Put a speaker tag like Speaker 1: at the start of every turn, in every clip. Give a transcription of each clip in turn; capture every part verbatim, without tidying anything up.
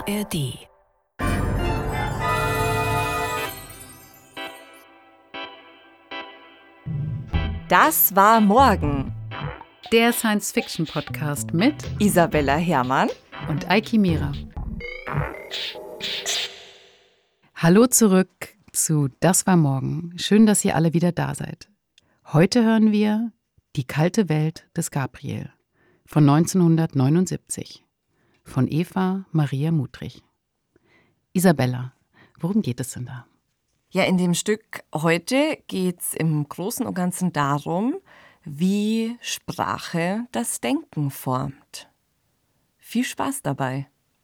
Speaker 1: R D. Das war morgen.
Speaker 2: Der Science-Fiction-Podcast mit
Speaker 1: Isabella Herrmann
Speaker 2: und Eiki Mira. Hallo zurück zu Das war morgen. Schön, dass ihr alle wieder da seid. Heute hören wir Die kalte Welt des Gabriel von neunzehnhundertneunundsiebzig von Eva Maria Mudrich. Isabella, worum geht es denn da?
Speaker 1: Ja, in dem Stück heute geht es im Großen und Ganzen darum, wie Sprache das Denken formt. Viel Spaß dabei.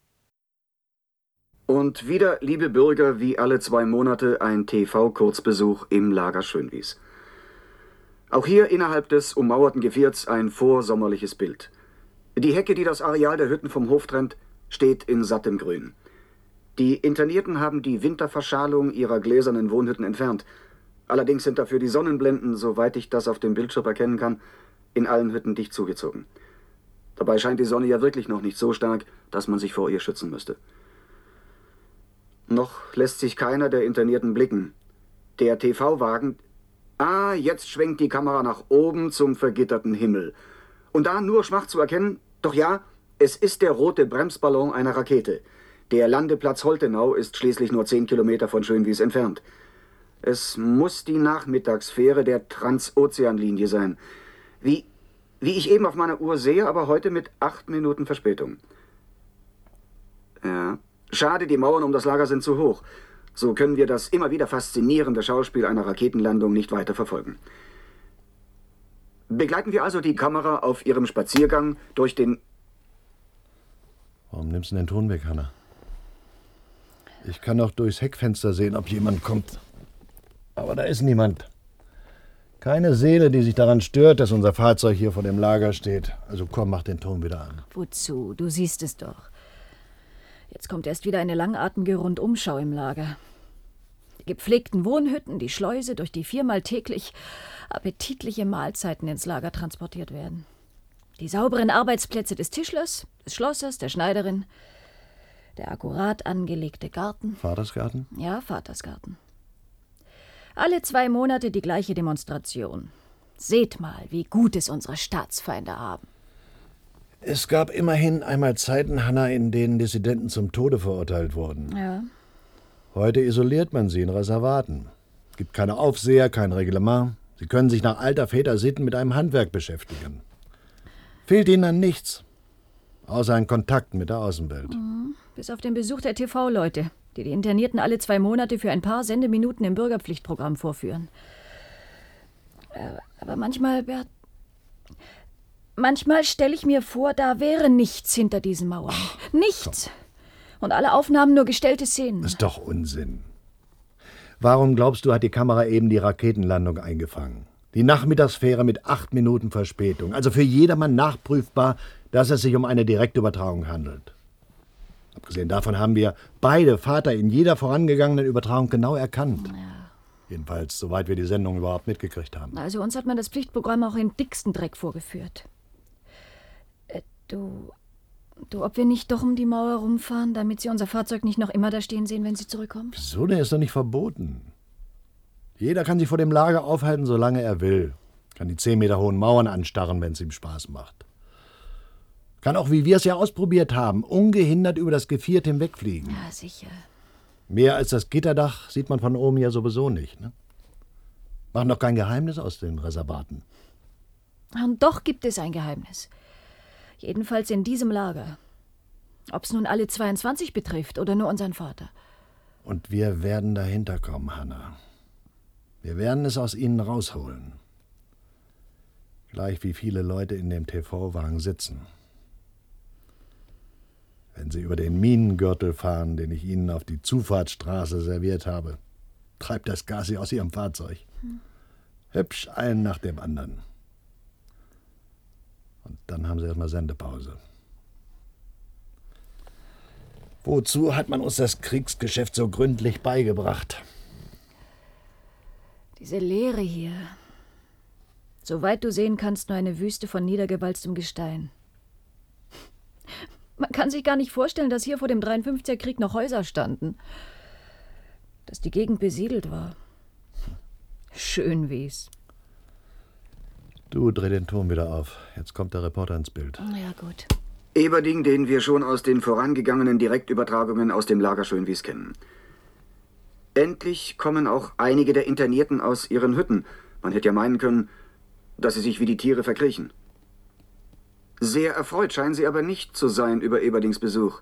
Speaker 3: Und wieder, liebe Bürger, wie alle zwei Monate ein T V-Kurzbesuch im Lager Schönwies. Auch hier innerhalb des ummauerten Gevierts ein vorsommerliches Bild. Die Hecke, die das Areal der Hütten vom Hof trennt, steht in sattem Grün. Die Internierten haben die Winterverschalung ihrer gläsernen Wohnhütten entfernt. Allerdings sind dafür die Sonnenblenden, soweit ich das auf dem Bildschirm erkennen kann, in allen Hütten dicht zugezogen. Dabei scheint die Sonne ja wirklich noch nicht so stark, dass man sich vor ihr schützen müsste. Noch lässt sich keiner der Internierten blicken. Der T V-Wagen... Ah, jetzt schwenkt die Kamera nach oben zum vergitterten Himmel. Und da nur schwach zu erkennen, doch ja, es ist der rote Bremsballon einer Rakete. Der Landeplatz Holtenau ist schließlich nur zehn Kilometer von Schönwies entfernt. Es muss die Nachmittagsfähre der Transozeanlinie sein. Wie, wie ich eben auf meiner Uhr sehe, aber heute mit acht Minuten Verspätung. Ja, schade, die Mauern um das Lager sind zu hoch. So können wir das immer wieder faszinierende Schauspiel einer Raketenlandung nicht weiter verfolgen. Begleiten wir also die Kamera auf ihrem Spaziergang durch den...
Speaker 4: Warum nimmst du den Ton weg, Hanna? Ich kann auch durchs Heckfenster sehen, ob jemand kommt. Aber da ist niemand. Keine Seele, die sich daran stört, dass unser Fahrzeug hier vor dem Lager steht. Also komm, mach den Ton wieder an.
Speaker 5: Wozu? Du siehst es doch. Jetzt kommt erst wieder eine langatmige Rundumschau im Lager. Die gepflegten Wohnhütten, die Schleuse, durch die viermal täglich appetitliche Mahlzeiten ins Lager transportiert werden. Die sauberen Arbeitsplätze des Tischlers, des Schlossers, der Schneiderin. Der akkurat angelegte Garten.
Speaker 4: Vatersgarten?
Speaker 5: Ja, Vatersgarten. Alle zwei Monate die gleiche Demonstration. Seht mal, wie gut es unsere Staatsfeinde haben.
Speaker 4: Es gab immerhin einmal Zeiten, Hanna, in denen Dissidenten zum Tode verurteilt wurden.
Speaker 5: Ja.
Speaker 4: Heute isoliert man sie in Reservaten. Es gibt keine Aufseher, kein Reglement. Sie können sich nach alter Väter-Sitten mit einem Handwerk beschäftigen. Fehlt ihnen an nichts, außer ein Kontakt mit der Außenwelt.
Speaker 5: Mhm. Bis auf den Besuch der T V-Leute, die die Internierten alle zwei Monate für ein paar Sendeminuten im Bürgerpflichtprogramm vorführen. Aber manchmal, Bert, manchmal stelle ich mir vor, da wäre nichts hinter diesen Mauern. Nichts. Und alle Aufnahmen nur gestellte Szenen.
Speaker 4: Das ist doch Unsinn. Warum glaubst du, hat die Kamera eben die Raketenlandung eingefangen? Die Nachmittagsfähre mit acht Minuten Verspätung. Also für jedermann nachprüfbar, dass es sich um eine Direktübertragung handelt. Abgesehen davon haben wir beide Vater in jeder vorangegangenen Übertragung genau erkannt.
Speaker 5: Ja.
Speaker 4: Jedenfalls, soweit wir die Sendung überhaupt mitgekriegt haben.
Speaker 5: Also uns hat man das Pflichtprogramm auch im dicksten Dreck vorgeführt. Äh, du, du, ob wir nicht doch um die Mauer rumfahren, damit sie unser Fahrzeug nicht noch immer da stehen sehen, wenn sie zurückkommen?
Speaker 4: Wieso, der ist doch nicht verboten. Jeder kann sich vor dem Lager aufhalten, solange er will. Kann die zehn Meter hohen Mauern anstarren, wenn es ihm Spaß macht. Kann auch, wie wir es ja ausprobiert haben, ungehindert über das Geviert hinwegfliegen.
Speaker 5: Ja, sicher.
Speaker 4: Mehr als das Gitterdach sieht man von oben ja sowieso nicht. Ne? Machen doch kein Geheimnis aus den Reservaten.
Speaker 5: Und doch gibt es ein Geheimnis. Jedenfalls in diesem Lager. Ob es nun alle zweiundzwanzig betrifft oder nur unseren Vater.
Speaker 4: Und wir werden dahinter kommen, Hanna. Wir werden es aus ihnen rausholen. Gleich wie viele Leute in dem T V-Wagen sitzen. Wenn sie über den Minengürtel fahren, den ich ihnen auf die Zufahrtsstraße serviert habe, treibt das Gas sie aus ihrem Fahrzeug. Hm. Hübsch einen nach dem anderen. Und dann haben sie erstmal Sendepause. Wozu hat man uns das Kriegsgeschäft so gründlich beigebracht?
Speaker 5: Diese Leere hier. Soweit du sehen kannst, nur eine Wüste von niedergewalztem Gestein. Man kann sich gar nicht vorstellen, dass hier vor dem dreiundfünfziger Krieg noch Häuser standen. Dass die Gegend besiedelt war. Schönwies.
Speaker 4: Du, dreh den Ton wieder auf. Jetzt kommt der Reporter ins Bild.
Speaker 5: Ja, gut.
Speaker 3: Eberding, den wir schon aus den vorangegangenen Direktübertragungen aus dem Lager Schönwies kennen. Endlich kommen auch einige der Internierten aus ihren Hütten. Man hätte ja meinen können, dass sie sich wie die Tiere verkriechen. Sehr erfreut scheinen sie aber nicht zu sein über Eberdings Besuch.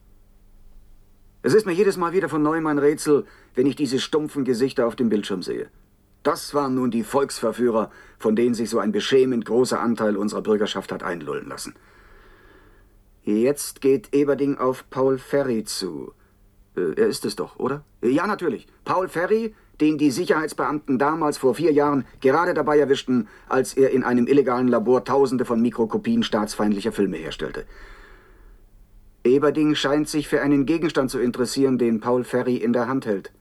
Speaker 3: Es ist mir jedes Mal wieder von neuem ein Rätsel, wenn ich diese stumpfen Gesichter auf dem Bildschirm sehe. Das waren nun die Volksverführer, von denen sich so ein beschämend großer Anteil unserer Bürgerschaft hat einlullen lassen. Jetzt geht Eberding auf Paul Ferry zu. Äh, er ist es doch, oder? Ja, natürlich. Paul Ferry, den die Sicherheitsbeamten damals vor vier Jahren gerade dabei erwischten, als er in einem illegalen Labor Tausende von Mikrokopien staatsfeindlicher Filme herstellte. Eberding scheint sich für einen Gegenstand zu interessieren, den Paul Ferry in der Hand hält.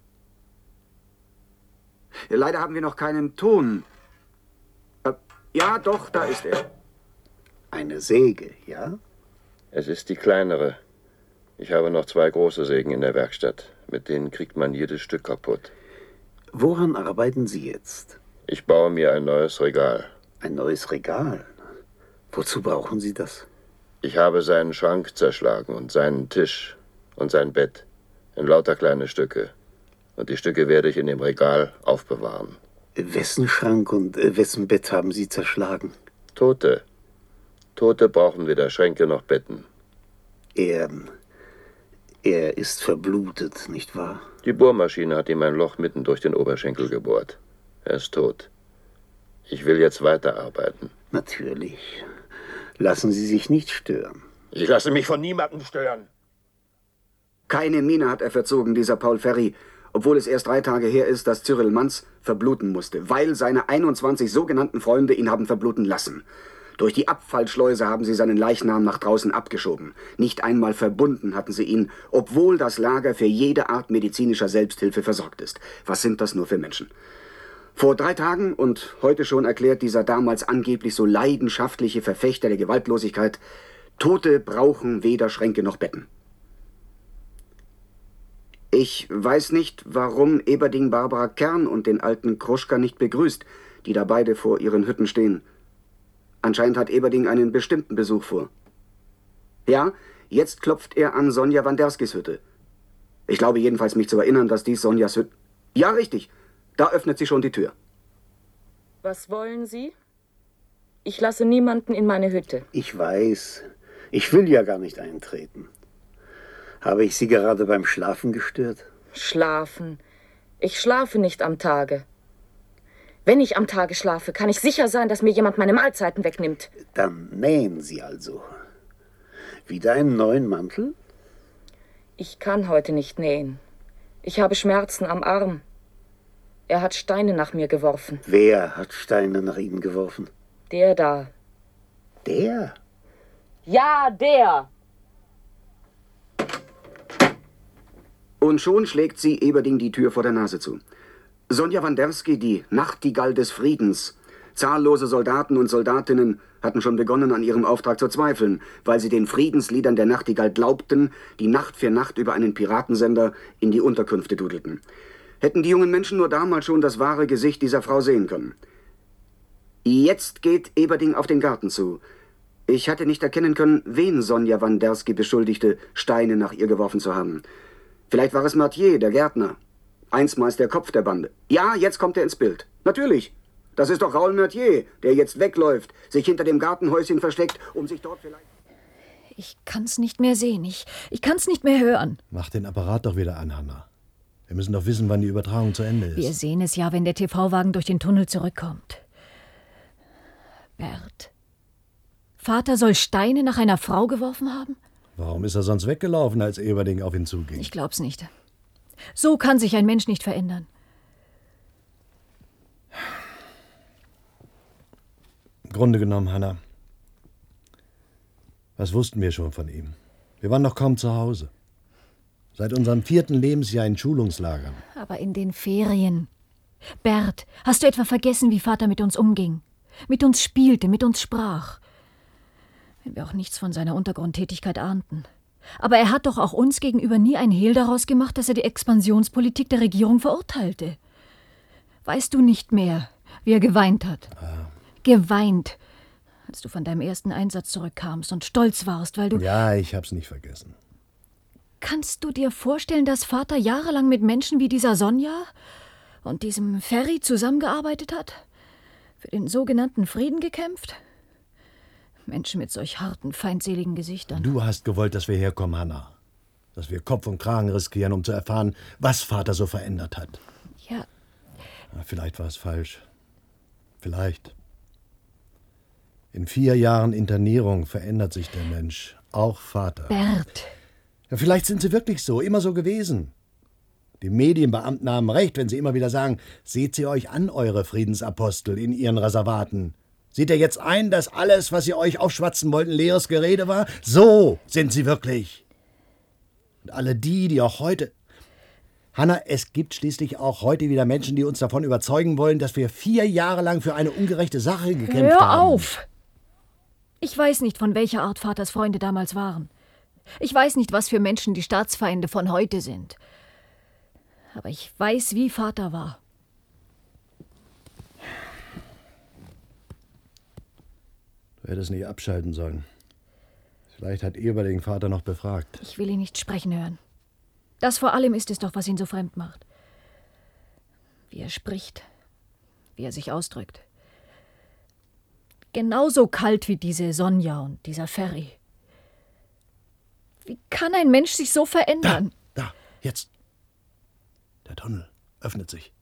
Speaker 3: Leider haben wir noch keinen Ton. Äh, ja, doch, da ist er.
Speaker 6: Eine Säge, ja?
Speaker 7: Es ist die kleinere. Ich habe noch zwei große Sägen in der Werkstatt. Mit denen kriegt man jedes Stück kaputt.
Speaker 6: Woran arbeiten Sie jetzt?
Speaker 7: Ich baue mir ein neues Regal.
Speaker 6: Ein neues Regal? Wozu brauchen Sie das?
Speaker 7: Ich habe seinen Schrank zerschlagen und seinen Tisch und sein Bett in lauter kleine Stücke. Und die Stücke werde ich in dem Regal aufbewahren.
Speaker 6: Wessen Schrank und äh, wessen Bett haben Sie zerschlagen?
Speaker 7: Tote. Tote brauchen weder Schränke noch Betten.
Speaker 6: Er, er ist verblutet, nicht wahr?
Speaker 7: Die Bohrmaschine hat ihm ein Loch mitten durch den Oberschenkel gebohrt. Er ist tot. Ich will jetzt weiterarbeiten.
Speaker 6: Natürlich. Lassen Sie sich nicht stören.
Speaker 7: Ich lasse mich von niemandem stören.
Speaker 3: Keine Miene hat er verzogen, dieser Paul Ferry, obwohl es erst drei Tage her ist, dass Cyril Manz verbluten musste, weil seine einundzwanzig sogenannten Freunde ihn haben verbluten lassen. Durch die Abfallschleuse haben sie seinen Leichnam nach draußen abgeschoben. Nicht einmal verbunden hatten sie ihn, obwohl das Lager für jede Art medizinischer Selbsthilfe versorgt ist. Was sind das nur für Menschen? Vor drei Tagen und heute schon erklärt dieser damals angeblich so leidenschaftliche Verfechter der Gewaltlosigkeit, Tote brauchen weder Schränke noch Betten. Ich weiß nicht, warum Eberding Barbara Kern und den alten Kruschka nicht begrüßt, die da beide vor ihren Hütten stehen. Anscheinend hat Eberding einen bestimmten Besuch vor. Ja, jetzt klopft er an Sonja Wanderskis Hütte. Ich glaube jedenfalls, mich zu erinnern, dass dies Sonjas Hütte... Ja, richtig. Da öffnet sie schon die Tür.
Speaker 8: Was wollen Sie? Ich lasse niemanden in meine Hütte.
Speaker 6: Ich weiß. Ich will ja gar nicht eintreten. Habe ich Sie gerade beim Schlafen gestört?
Speaker 8: Schlafen? Ich schlafe nicht am Tage. Wenn ich am Tage schlafe, kann ich sicher sein, dass mir jemand meine Mahlzeiten wegnimmt.
Speaker 6: Dann nähen Sie also. Wieder einen neuen Mantel?
Speaker 8: Ich kann heute nicht nähen. Ich habe Schmerzen am Arm. Er hat Steine nach mir geworfen.
Speaker 6: Wer hat Steine nach Ihnen geworfen?
Speaker 8: Der da.
Speaker 6: Der?
Speaker 8: Ja, der!
Speaker 3: Und schon schlägt sie Eberding die Tür vor der Nase zu. Sonja Wanderski, die Nachtigall des Friedens. Zahllose Soldaten und Soldatinnen hatten schon begonnen, an ihrem Auftrag zu zweifeln, weil sie den Friedensliedern der Nachtigall glaubten, die Nacht für Nacht über einen Piratensender in die Unterkünfte dudelten. Hätten die jungen Menschen nur damals schon das wahre Gesicht dieser Frau sehen können. Jetzt geht Eberding auf den Garten zu. Ich hatte nicht erkennen können, wen Sonja Wanderski beschuldigte, Steine nach ihr geworfen zu haben. Vielleicht war es Mathieu, der Gärtner. Einstmals der Kopf der Bande. Ja, jetzt kommt er ins Bild. Natürlich. Das ist doch Raoul Mathieu, der jetzt wegläuft, sich hinter dem Gartenhäuschen versteckt, um sich dort vielleicht...
Speaker 5: Ich kann's nicht mehr sehen. Ich, ich kann's nicht mehr hören.
Speaker 4: Mach den Apparat doch wieder an, Hanna. Wir müssen doch wissen, wann die Übertragung zu Ende ist.
Speaker 5: Wir sehen es ja, wenn der T V-Wagen durch den Tunnel zurückkommt. Bert. Vater soll Steine nach einer Frau geworfen haben?
Speaker 4: Warum ist er sonst weggelaufen, als Eberding auf ihn zuging?
Speaker 5: Ich glaub's nicht. So kann sich ein Mensch nicht verändern.
Speaker 4: Im Grunde genommen, Hanna, was wussten wir schon von ihm? Wir waren noch kaum zu Hause. Seit unserem vierten Lebensjahr in Schulungslagern.
Speaker 5: Aber in den Ferien. Bert, hast du etwa vergessen, wie Vater mit uns umging? Mit uns spielte, mit uns sprach. Wenn wir auch nichts von seiner Untergrundtätigkeit ahnten. Aber er hat doch auch uns gegenüber nie ein Hehl daraus gemacht, dass er die Expansionspolitik der Regierung verurteilte. Weißt du nicht mehr, wie er geweint hat?
Speaker 4: Ja.
Speaker 5: Geweint, als du von deinem ersten Einsatz zurückkamst und stolz warst, weil du...
Speaker 4: Ja, ich hab's nicht vergessen.
Speaker 5: Kannst du dir vorstellen, dass Vater jahrelang mit Menschen wie dieser Sonja und diesem Ferry zusammengearbeitet hat? Für den sogenannten Frieden gekämpft? Menschen mit solch harten, feindseligen Gesichtern.
Speaker 4: Du hast gewollt, dass wir herkommen, Hanna. Dass wir Kopf und Kragen riskieren, um zu erfahren, was Vater so verändert hat.
Speaker 5: Ja.
Speaker 4: Ja, vielleicht war es falsch. Vielleicht. In vier Jahren Internierung verändert sich der Mensch. Auch Vater.
Speaker 5: Bert.
Speaker 4: Ja, vielleicht sind sie wirklich so, immer so gewesen. Die Medienbeamten haben recht, wenn sie immer wieder sagen, seht sie euch an, eure Friedensapostel in ihren Reservaten. Seht ihr jetzt ein, dass alles, was ihr euch aufschwatzen wollten, leeres Gerede war? So sind sie wirklich. Und alle die, die auch heute... Hanna, es gibt schließlich auch heute wieder Menschen, die uns davon überzeugen wollen, dass wir vier Jahre lang für eine ungerechte Sache gekämpft
Speaker 5: Hör
Speaker 4: haben.
Speaker 5: Hör auf! Ich weiß nicht, von welcher Art Vaters Freunde damals waren. Ich weiß nicht, was für Menschen die Staatsfeinde von heute sind. Aber ich weiß, wie Vater war.
Speaker 4: Du hättest nicht abschalten sollen. Vielleicht hat Eberling Vater noch befragt.
Speaker 5: Ich will ihn nicht sprechen hören. Das vor allem ist es doch, was ihn so fremd macht. Wie er spricht, wie er sich ausdrückt. Genauso kalt wie diese Sonja und dieser Ferry. Wie kann ein Mensch sich so verändern?
Speaker 4: Da, da, jetzt. Der Tunnel öffnet sich.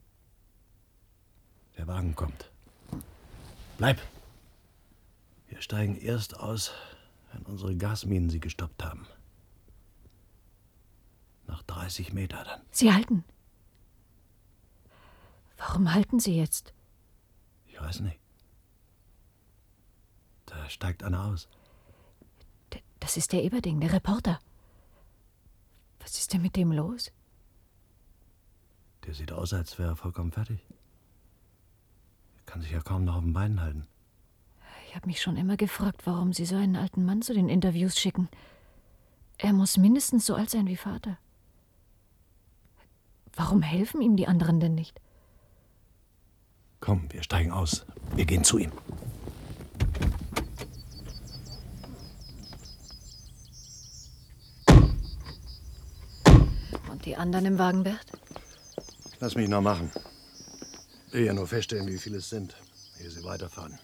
Speaker 4: Der Wagen kommt. Bleib. Wir steigen erst aus, wenn unsere Gasminen sie gestoppt haben. Nach dreißig Meter dann.
Speaker 5: Sie halten. Warum halten Sie jetzt?
Speaker 4: Ich weiß nicht. Da steigt einer aus.
Speaker 5: D- Das ist der Eberding, der Reporter. Was ist denn mit dem los?
Speaker 4: Der sieht aus, als wäre er vollkommen fertig. Er kann sich ja kaum noch auf den Beinen halten.
Speaker 5: Ich habe mich schon immer gefragt, warum Sie so einen alten Mann zu den Interviews schicken. Er muss mindestens so alt sein wie Vater. Warum helfen ihm die anderen denn nicht?
Speaker 4: Komm, wir steigen aus. Wir gehen zu ihm.
Speaker 5: Und die anderen im Wagen, Bert?
Speaker 4: Lass mich noch machen. Ich will ja nur feststellen, wie viele es sind, ehe sie weiterfahren.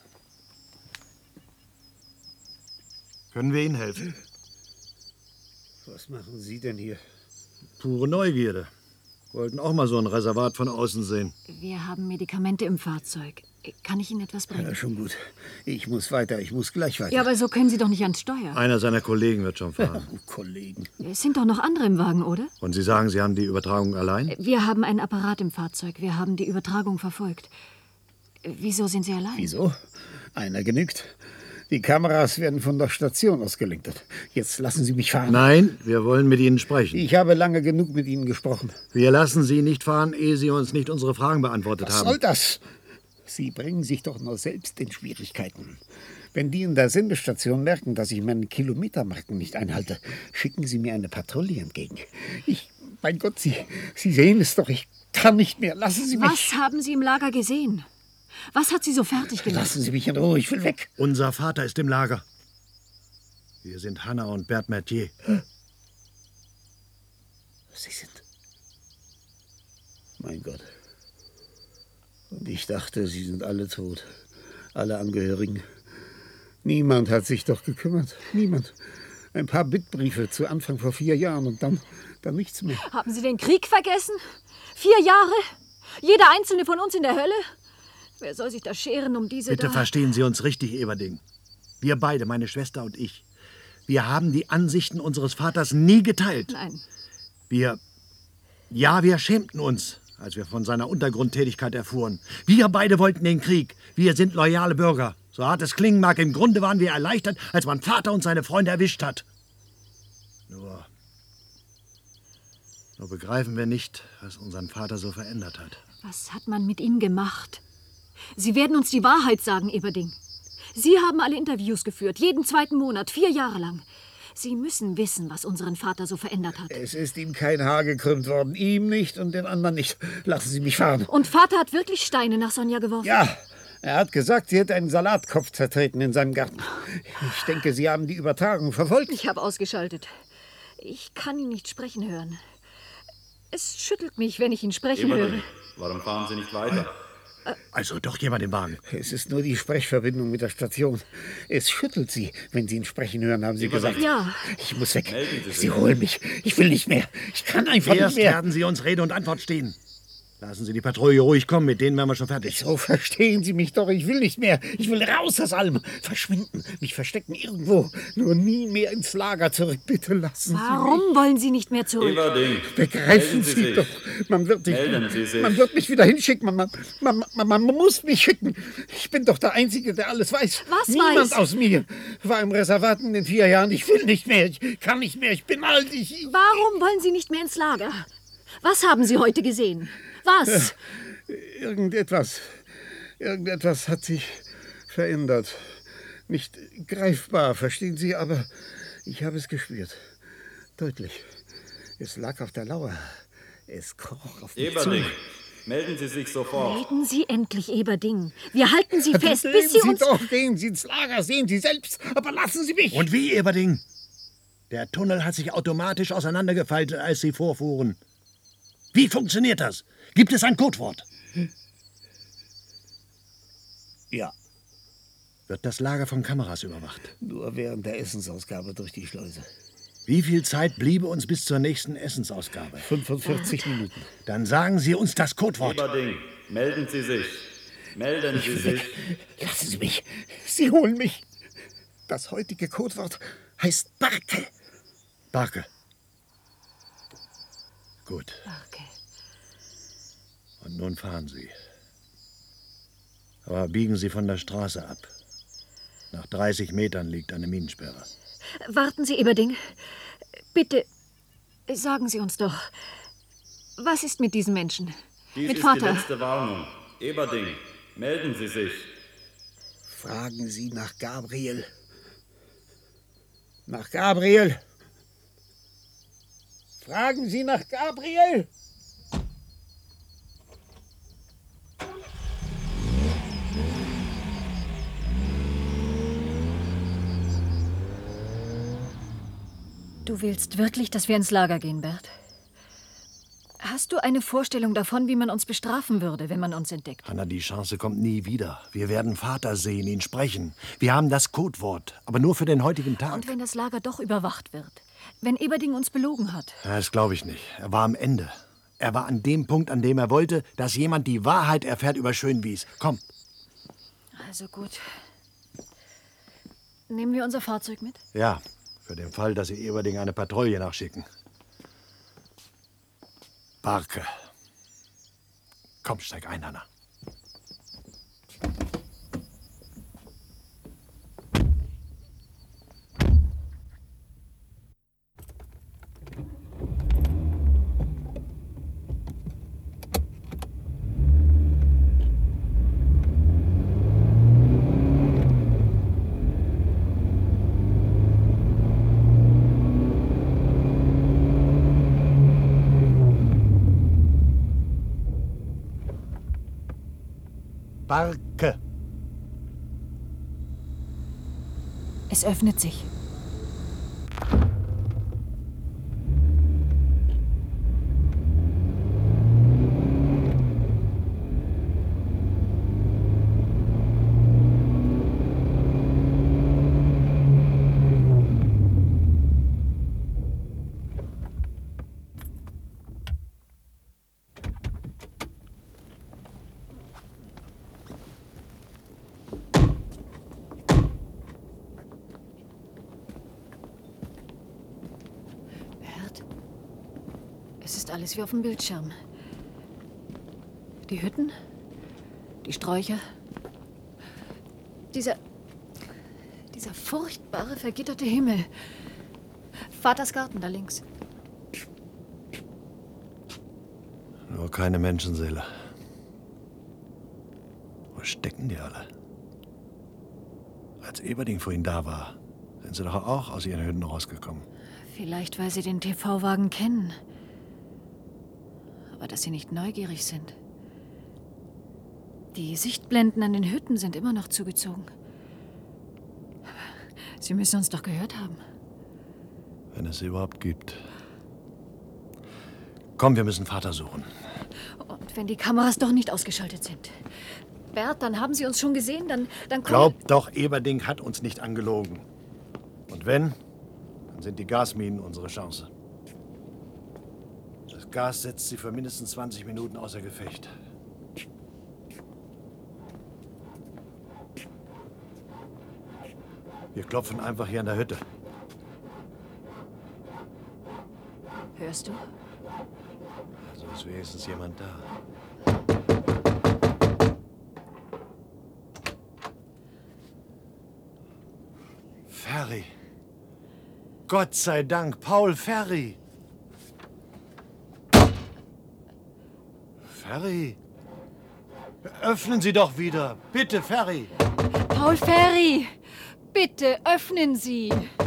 Speaker 4: Können wir Ihnen helfen?
Speaker 6: Was machen Sie denn hier?
Speaker 4: Pure Neugierde. Wollten auch mal so ein Reservat von außen sehen.
Speaker 5: Wir haben Medikamente im Fahrzeug. Kann ich Ihnen etwas bringen?
Speaker 6: Ja, schon gut. Ich muss weiter, ich muss gleich weiter.
Speaker 5: Ja, aber so können Sie doch nicht ans Steuer.
Speaker 4: Einer seiner Kollegen wird schon fahren.
Speaker 6: Oh, Kollegen.
Speaker 5: Es sind doch noch andere im Wagen, oder?
Speaker 4: Und Sie sagen, Sie haben die Übertragung allein?
Speaker 5: Wir haben einen Apparat im Fahrzeug. Wir haben die Übertragung verfolgt. Wieso sind Sie allein?
Speaker 6: Wieso? Einer genügt. Die Kameras werden von der Station aus gelenkt. Jetzt lassen Sie mich fahren.
Speaker 4: Nein, wir wollen mit Ihnen sprechen.
Speaker 6: Ich habe lange genug mit Ihnen gesprochen.
Speaker 4: Wir lassen Sie nicht fahren, ehe Sie uns nicht unsere Fragen beantwortet
Speaker 6: Was
Speaker 4: haben.
Speaker 6: soll das? Sie bringen sich doch nur selbst in Schwierigkeiten. Wenn die in der Sendestation merken, dass ich meine Kilometermarken nicht einhalte, schicken Sie mir eine Patrouille entgegen. Ich, mein Gott, Sie, Sie sehen es doch, ich kann nicht mehr. Lassen Sie mich.
Speaker 5: Was haben Sie im Lager gesehen? Was hat Sie so fertig gemacht?
Speaker 6: Lassen Sie mich in Ruhe, ich will weg.
Speaker 4: Unser Vater ist im Lager. Wir sind Hanna und Bert Mertier.
Speaker 6: Sie sind... Mein Gott. Und ich dachte, Sie sind alle tot. Alle Angehörigen. Niemand hat sich doch gekümmert. Niemand. Ein paar Bittbriefe zu Anfang vor vier Jahren und dann, dann nichts mehr.
Speaker 5: Haben Sie den Krieg vergessen? Vier Jahre? Jeder einzelne von uns in der Hölle? Wer soll sich da scheren um diese
Speaker 4: Bitte
Speaker 5: da?
Speaker 4: verstehen Sie uns richtig, Eberding. Wir beide, meine Schwester und ich, wir haben die Ansichten unseres Vaters nie geteilt.
Speaker 5: Nein.
Speaker 4: Wir, ja, wir schämten uns, als wir von seiner Untergrundtätigkeit erfuhren. Wir beide wollten den Krieg. Wir sind loyale Bürger. So hart es klingen mag, im Grunde waren wir erleichtert, als man Vater und seine Freunde erwischt hat. Nur, nur begreifen wir nicht, was unseren Vater so verändert hat.
Speaker 5: Was hat man mit Ihnen gemacht? Sie werden uns die Wahrheit sagen, Eberding. Sie haben alle Interviews geführt, jeden zweiten Monat, vier Jahre lang. Sie müssen wissen, was unseren Vater so verändert hat.
Speaker 6: Es ist ihm kein Haar gekrümmt worden. Ihm nicht und den anderen nicht. Lassen Sie mich fahren.
Speaker 5: Und Vater hat wirklich Steine nach Sonja geworfen?
Speaker 6: Ja, er hat gesagt, sie hätte einen Salatkopf zertreten in seinem Garten. Ich denke, Sie haben die Übertragung verfolgt.
Speaker 5: Ich habe ausgeschaltet. Ich kann ihn nicht sprechen hören. Es schüttelt mich, wenn ich ihn sprechen
Speaker 9: Eberling,
Speaker 5: höre.
Speaker 9: warum fahren Sie nicht weiter?
Speaker 4: Also doch jemand im Wagen.
Speaker 6: Es ist nur die Sprechverbindung mit der Station. Es schüttelt Sie, wenn Sie ihn sprechen hören, haben Sie
Speaker 9: Eberling.
Speaker 6: gesagt.
Speaker 5: Ja.
Speaker 6: Ich muss weg.
Speaker 9: Melden Sie sich.
Speaker 6: Sie holen mich. Ich will nicht mehr. Ich kann einfach
Speaker 4: Erst
Speaker 6: nicht mehr.
Speaker 4: werden Sie uns Rede und Antwort stehen. Lassen Sie die Patrouille ruhig kommen, mit denen wären wir schon fertig.
Speaker 6: So verstehen Sie mich doch. Ich will nicht mehr. Ich will raus aus allem. Verschwinden. Mich verstecken irgendwo. Nur nie mehr ins Lager zurück. Bitte lassen
Speaker 5: Warum
Speaker 6: Sie mich.
Speaker 5: wollen Sie nicht mehr zurück?
Speaker 9: Everding,
Speaker 6: Begreifen
Speaker 9: melden
Speaker 6: Sie,
Speaker 9: Sie sich.
Speaker 6: doch. Man wird, nicht,
Speaker 9: Melden Sie sich.
Speaker 6: man wird mich wieder hinschicken. Man, man, man, man muss mich schicken. Ich bin doch der Einzige, der alles weiß.
Speaker 5: Was
Speaker 6: Niemand
Speaker 5: weiß?
Speaker 6: aus mir war im Reservat in den vier Jahren. Ich will nicht mehr. Ich kann nicht mehr. Ich bin alt. Ich,
Speaker 5: Warum wollen Sie nicht mehr ins Lager? Was haben Sie heute gesehen? Was?
Speaker 6: Irgendetwas, irgendetwas hat sich verändert. Nicht greifbar, verstehen Sie, aber ich habe es gespürt. Deutlich. Es lag auf der Lauer. Es kroch auf mich zu.
Speaker 9: Eberling, melden Sie sich sofort.
Speaker 5: Reden Sie endlich, Eberding. Wir halten Sie fest,
Speaker 6: Sehen
Speaker 5: bis Sie
Speaker 6: Sie
Speaker 5: uns...
Speaker 6: doch, gehen Sie ins Lager, sehen Sie selbst, aber lassen Sie mich.
Speaker 4: Und wie, Eberding? Der Tunnel hat sich automatisch auseinandergefaltet, als Sie vorfuhren. Wie funktioniert das? Gibt es ein Codewort?
Speaker 6: Ja,
Speaker 4: Wird das Lager von Kameras überwacht?
Speaker 6: nur während der Essensausgabe durch die Schleuse.
Speaker 4: Wie viel Zeit bliebe uns bis zur nächsten Essensausgabe?
Speaker 6: fünfundvierzig Minuten.
Speaker 4: Dann sagen Sie uns das Codewort.
Speaker 9: Eberding, melden Sie sich. Melden Sie sich.
Speaker 6: Lassen Sie mich. Sie holen mich. Das heutige Codewort heißt Barke.
Speaker 4: Barke. Gut.
Speaker 5: Okay.
Speaker 4: Und nun fahren Sie. Aber biegen Sie von der Straße ab. Nach dreißig Metern liegt eine Minensperre.
Speaker 5: Warten Sie, Eberding. Bitte, sagen Sie uns doch, was ist mit diesen Menschen?
Speaker 9: Dies
Speaker 5: mit
Speaker 9: ist
Speaker 5: Vater?
Speaker 9: die letzte Warnung. Eberding, melden Sie sich.
Speaker 6: Fragen Sie nach Gabriel. Nach Gabriel. Fragen Sie nach Gabriel.
Speaker 5: Du willst wirklich, dass wir ins Lager gehen, Bert? Hast du eine Vorstellung davon, wie man uns bestrafen würde, wenn man uns entdeckt?
Speaker 4: Hanna, die Chance kommt nie wieder. Wir werden Vater sehen, ihn sprechen. Wir haben das Codewort, aber nur für den heutigen Tag.
Speaker 5: Und wenn das Lager doch überwacht wird? Wenn Eberding uns belogen hat?
Speaker 4: Ja, das glaube ich nicht. Er war am Ende. Er war an dem Punkt, an dem er wollte, dass jemand die Wahrheit erfährt über Schönwies. Komm.
Speaker 5: Also gut. Nehmen wir unser Fahrzeug mit?
Speaker 4: Ja, für den Fall, dass Sie Eberding eine Patrouille nachschicken. Barke. Komm, steig ein, Hanna. Barke.
Speaker 5: Es öffnet sich. Es ist alles wie auf dem Bildschirm. Die Hütten, die Sträucher, dieser, dieser furchtbare, vergitterte Himmel. Vaters Garten da links.
Speaker 4: Nur keine Menschenseele. Wo stecken die alle? Als Eberding vorhin da war, sind Sie doch auch aus Ihren Hütten rausgekommen.
Speaker 5: Vielleicht, weil Sie den T V-Wagen kennen. Aber dass Sie nicht neugierig sind. Die Sichtblenden an den Hütten sind immer noch zugezogen. Sie müssen uns doch gehört haben.
Speaker 4: Wenn es sie überhaupt gibt. Komm, wir müssen Vater suchen.
Speaker 5: Und wenn die Kameras doch nicht ausgeschaltet sind. Bert, dann haben Sie uns schon gesehen, dann, dann kommen...
Speaker 4: Glaub doch, Eberding hat uns nicht angelogen. Und wenn, dann sind die Gasminen unsere Chance. Das Gas setzt sie für mindestens zwanzig Minuten außer Gefecht. Wir klopfen einfach hier an der Hütte.
Speaker 5: Hörst du?
Speaker 4: Also ist wenigstens jemand da. Ferry. Gott sei Dank, Paul Ferry. Ferry. Öffnen Sie doch wieder. Bitte, Ferry.
Speaker 5: Paul Ferry, bitte öffnen Sie.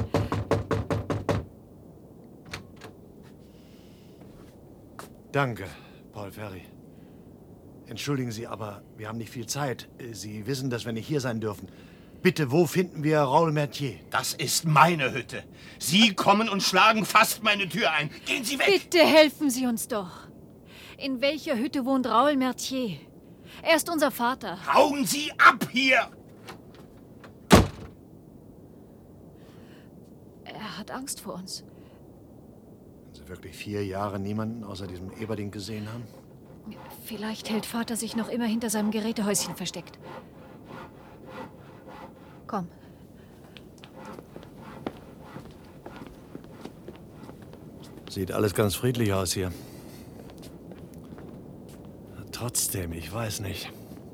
Speaker 4: Danke, Paul Ferry. Entschuldigen Sie, aber wir haben nicht viel Zeit. Sie wissen, dass wir nicht hier sein dürfen. Bitte, wo finden wir Raoul Mertier?
Speaker 10: Das ist meine Hütte. Sie kommen und schlagen fast meine Tür ein. Gehen Sie weg!
Speaker 5: Bitte helfen Sie uns doch. In welcher Hütte wohnt Raoul Mertier? Er ist unser Vater.
Speaker 10: Hauen Sie ab hier!
Speaker 5: Er hat Angst vor uns.
Speaker 4: Wenn Sie wirklich vier Jahre niemanden außer diesem Eberding gesehen haben?
Speaker 5: Vielleicht hält Vater sich noch immer hinter seinem Gerätehäuschen versteckt. Komm.
Speaker 4: Sieht alles ganz friedlich aus hier. Trotzdem, ich weiß nicht.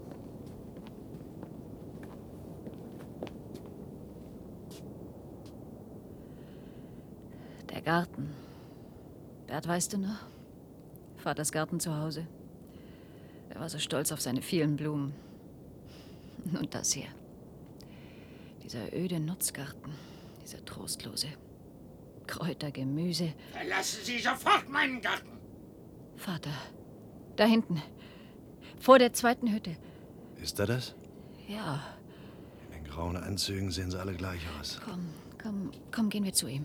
Speaker 5: Der Garten. Bert, weißt du noch? Vaters Garten zu Hause. Er war so stolz auf seine vielen Blumen. Und das hier. Dieser öde Nutzgarten. Dieser trostlose. Kräuter, Gemüse.
Speaker 10: Verlassen Sie sofort meinen Garten!
Speaker 5: Vater, da hinten. Vor der zweiten Hütte.
Speaker 4: Ist er das?
Speaker 5: Ja.
Speaker 4: In den grauen Anzügen sehen sie alle gleich aus.
Speaker 5: Komm, komm, komm, gehen wir zu ihm.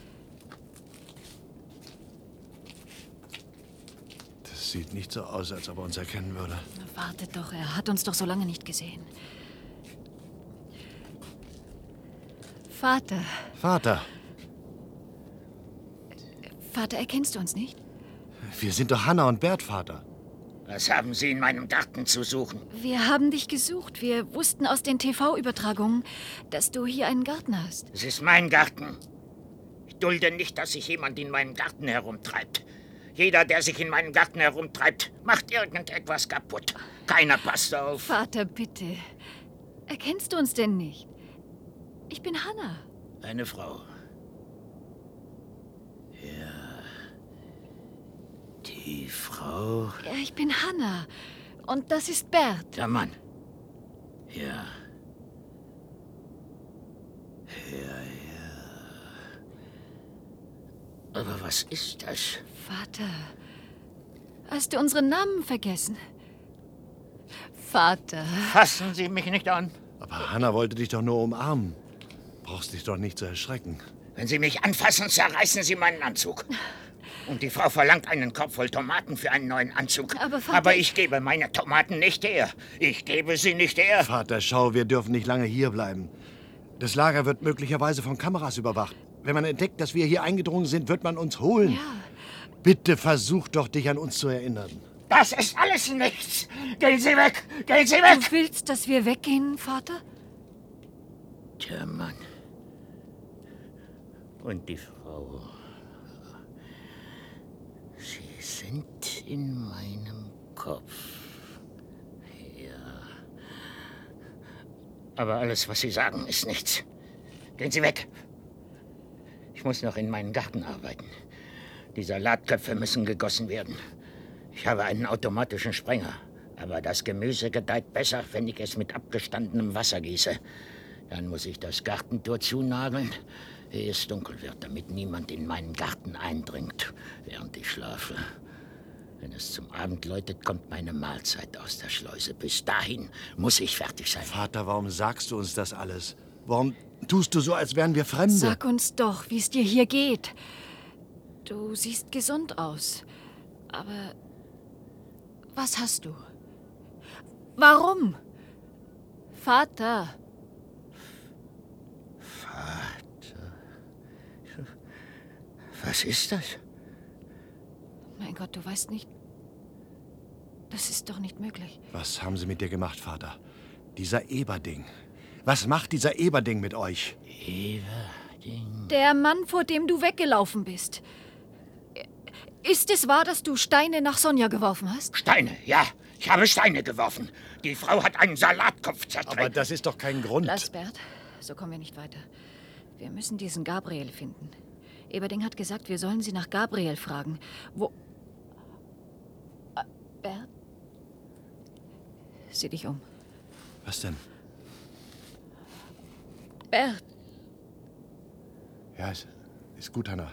Speaker 4: Das sieht nicht so aus, als ob er uns erkennen würde.
Speaker 5: Wartet doch, er hat uns doch so lange nicht gesehen. Vater.
Speaker 4: Vater.
Speaker 5: Vater, erkennst du uns nicht?
Speaker 4: Wir sind doch Hanna und Bert, Vater.
Speaker 6: Was haben Sie in meinem Garten zu suchen?
Speaker 5: Wir haben dich gesucht. Wir wussten aus den T V-Übertragungen, dass du hier einen Garten hast.
Speaker 6: Es ist mein Garten. Ich dulde nicht, dass sich jemand in meinem Garten herumtreibt. Jeder, der sich in meinem Garten herumtreibt, macht irgendetwas kaputt. Keiner passt auf.
Speaker 5: Vater, bitte. Erkennst du uns denn nicht? Ich bin Hanna.
Speaker 6: Eine Frau. Ja. Die Frau.
Speaker 5: Ja, ich bin Hanna. Und das ist Bert.
Speaker 6: Der Mann. Ja. Ja, ja. Aber was ist das?
Speaker 5: Vater, hast du unseren Namen vergessen? Vater.
Speaker 6: Fassen Sie mich nicht an.
Speaker 4: Aber Hanna wollte dich doch nur umarmen. Brauchst dich doch nicht zu erschrecken.
Speaker 6: Wenn Sie mich anfassen, zerreißen Sie meinen Anzug. Und die Frau verlangt einen Korb voll Tomaten für einen neuen Anzug.
Speaker 5: Aber Vater,
Speaker 6: Aber ich gebe meine Tomaten nicht her. Ich gebe sie nicht her.
Speaker 4: Vater, schau, wir dürfen nicht lange hier bleiben. Das Lager wird möglicherweise von Kameras überwacht. Wenn man entdeckt, dass wir hier eingedrungen sind, wird man uns holen.
Speaker 5: Ja.
Speaker 4: Bitte versuch doch, dich an uns zu erinnern.
Speaker 6: Das ist alles nichts. Gehen Sie weg! Gehen Sie weg!
Speaker 5: Du willst, dass wir weggehen, Vater?
Speaker 6: Der Mann. Und die Frau. Sie sind in meinem Kopf. Ja. Aber alles, was Sie sagen, ist nichts. Gehen Sie weg. Ich muss noch in meinen Garten arbeiten. Die Salatköpfe müssen gegossen werden. Ich habe einen automatischen Sprenger. Aber das Gemüse gedeiht besser, wenn ich es mit abgestandenem Wasser gieße.
Speaker 11: Dann muss ich das Gartentor zunageln, ehe es dunkel wird, damit niemand in meinen Garten eindringt, während ich schlafe. Wenn es zum Abend läutet, kommt meine Mahlzeit aus der Schleuse. Bis dahin muss ich fertig sein.
Speaker 4: Vater, warum sagst du uns das alles? Warum tust du so, als wären wir Fremde?
Speaker 5: Sag uns doch, wie es dir hier geht. Du siehst gesund aus. Aber was hast du? Warum? Vater.
Speaker 11: Vater. Was ist das?
Speaker 5: Mein Gott, du weißt nicht. Das ist doch nicht möglich.
Speaker 4: Was haben sie mit dir gemacht, Vater? Dieser Eberding. Was macht dieser Eberding mit euch?
Speaker 11: Eberding?
Speaker 5: Der Mann, vor dem du weggelaufen bist. Ist es wahr, dass du Steine nach Sonja geworfen hast?
Speaker 11: Steine, ja. Ich habe Steine geworfen. Die Frau hat einen Salatkopf zertreten.
Speaker 4: Aber das ist doch kein Grund.
Speaker 5: Lass, Bert. So kommen wir nicht weiter. Wir müssen diesen Gabriel finden. Eberding hat gesagt, wir sollen sie nach Gabriel fragen. Wo... Äh, Bert? Sieh dich um.
Speaker 4: Was denn?
Speaker 5: Bert.
Speaker 4: Ja, ist, ist gut, Hanna.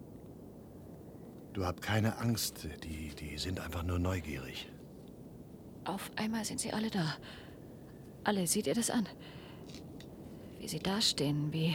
Speaker 4: Du hab keine Angst. Die, die sind einfach nur neugierig.
Speaker 5: Auf einmal sind sie alle da. Alle, seht ihr das an? Wie sie dastehen, wie...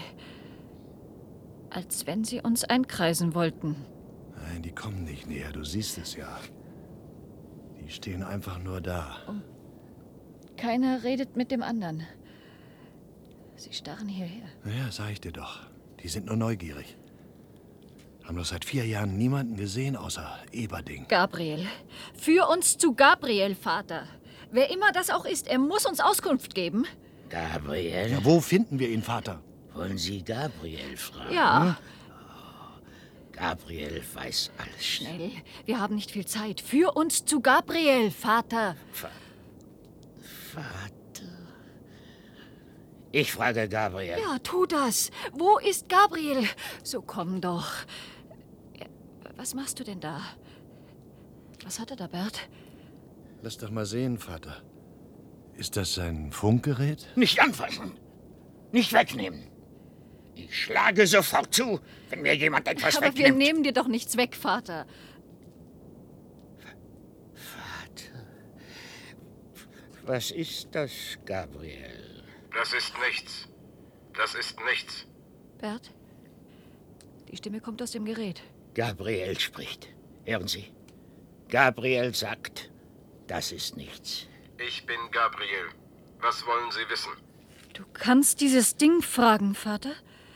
Speaker 5: als wenn sie uns einkreisen wollten.
Speaker 4: Nein, die kommen nicht näher, du siehst es ja. Die stehen einfach nur da.
Speaker 5: Und keiner redet mit dem anderen. Sie starren hierher.
Speaker 4: Naja, sag ich dir doch. Die sind nur neugierig. Haben doch seit vier Jahren niemanden gesehen, außer Eberding.
Speaker 5: Gabriel. Führ uns zu Gabriel, Vater. Wer immer das auch ist, er muss uns Auskunft geben.
Speaker 11: Gabriel?
Speaker 4: Ja, wo finden wir ihn, Vater?
Speaker 11: Wollen Sie Gabriel fragen?
Speaker 5: Ja.
Speaker 11: Oh, Gabriel weiß alles.
Speaker 5: Schnell, wir haben nicht viel Zeit. Führ uns zu Gabriel, Vater.
Speaker 11: Va Vater? Ich frage Gabriel.
Speaker 5: Ja, tu das. Wo ist Gabriel? So komm doch. Was machst du denn da? Was hat er da, Bert?
Speaker 4: Lass doch mal sehen, Vater. Ist das sein Funkgerät?
Speaker 11: Nicht anfassen. Nicht wegnehmen. Ich schlage sofort zu, wenn mir jemand etwas
Speaker 5: Aber
Speaker 11: wegnimmt.
Speaker 5: wir nehmen dir doch nichts weg, Vater.
Speaker 11: Vater? Was ist das, Gabriel?
Speaker 12: Das ist nichts. Das ist nichts.
Speaker 5: Bert? Die Stimme kommt aus dem Gerät.
Speaker 11: Gabriel spricht. Hören Sie. Gabriel sagt, das ist nichts.
Speaker 12: Ich bin Gabriel. Was wollen Sie wissen?
Speaker 5: Du kannst dieses Ding fragen, Vater?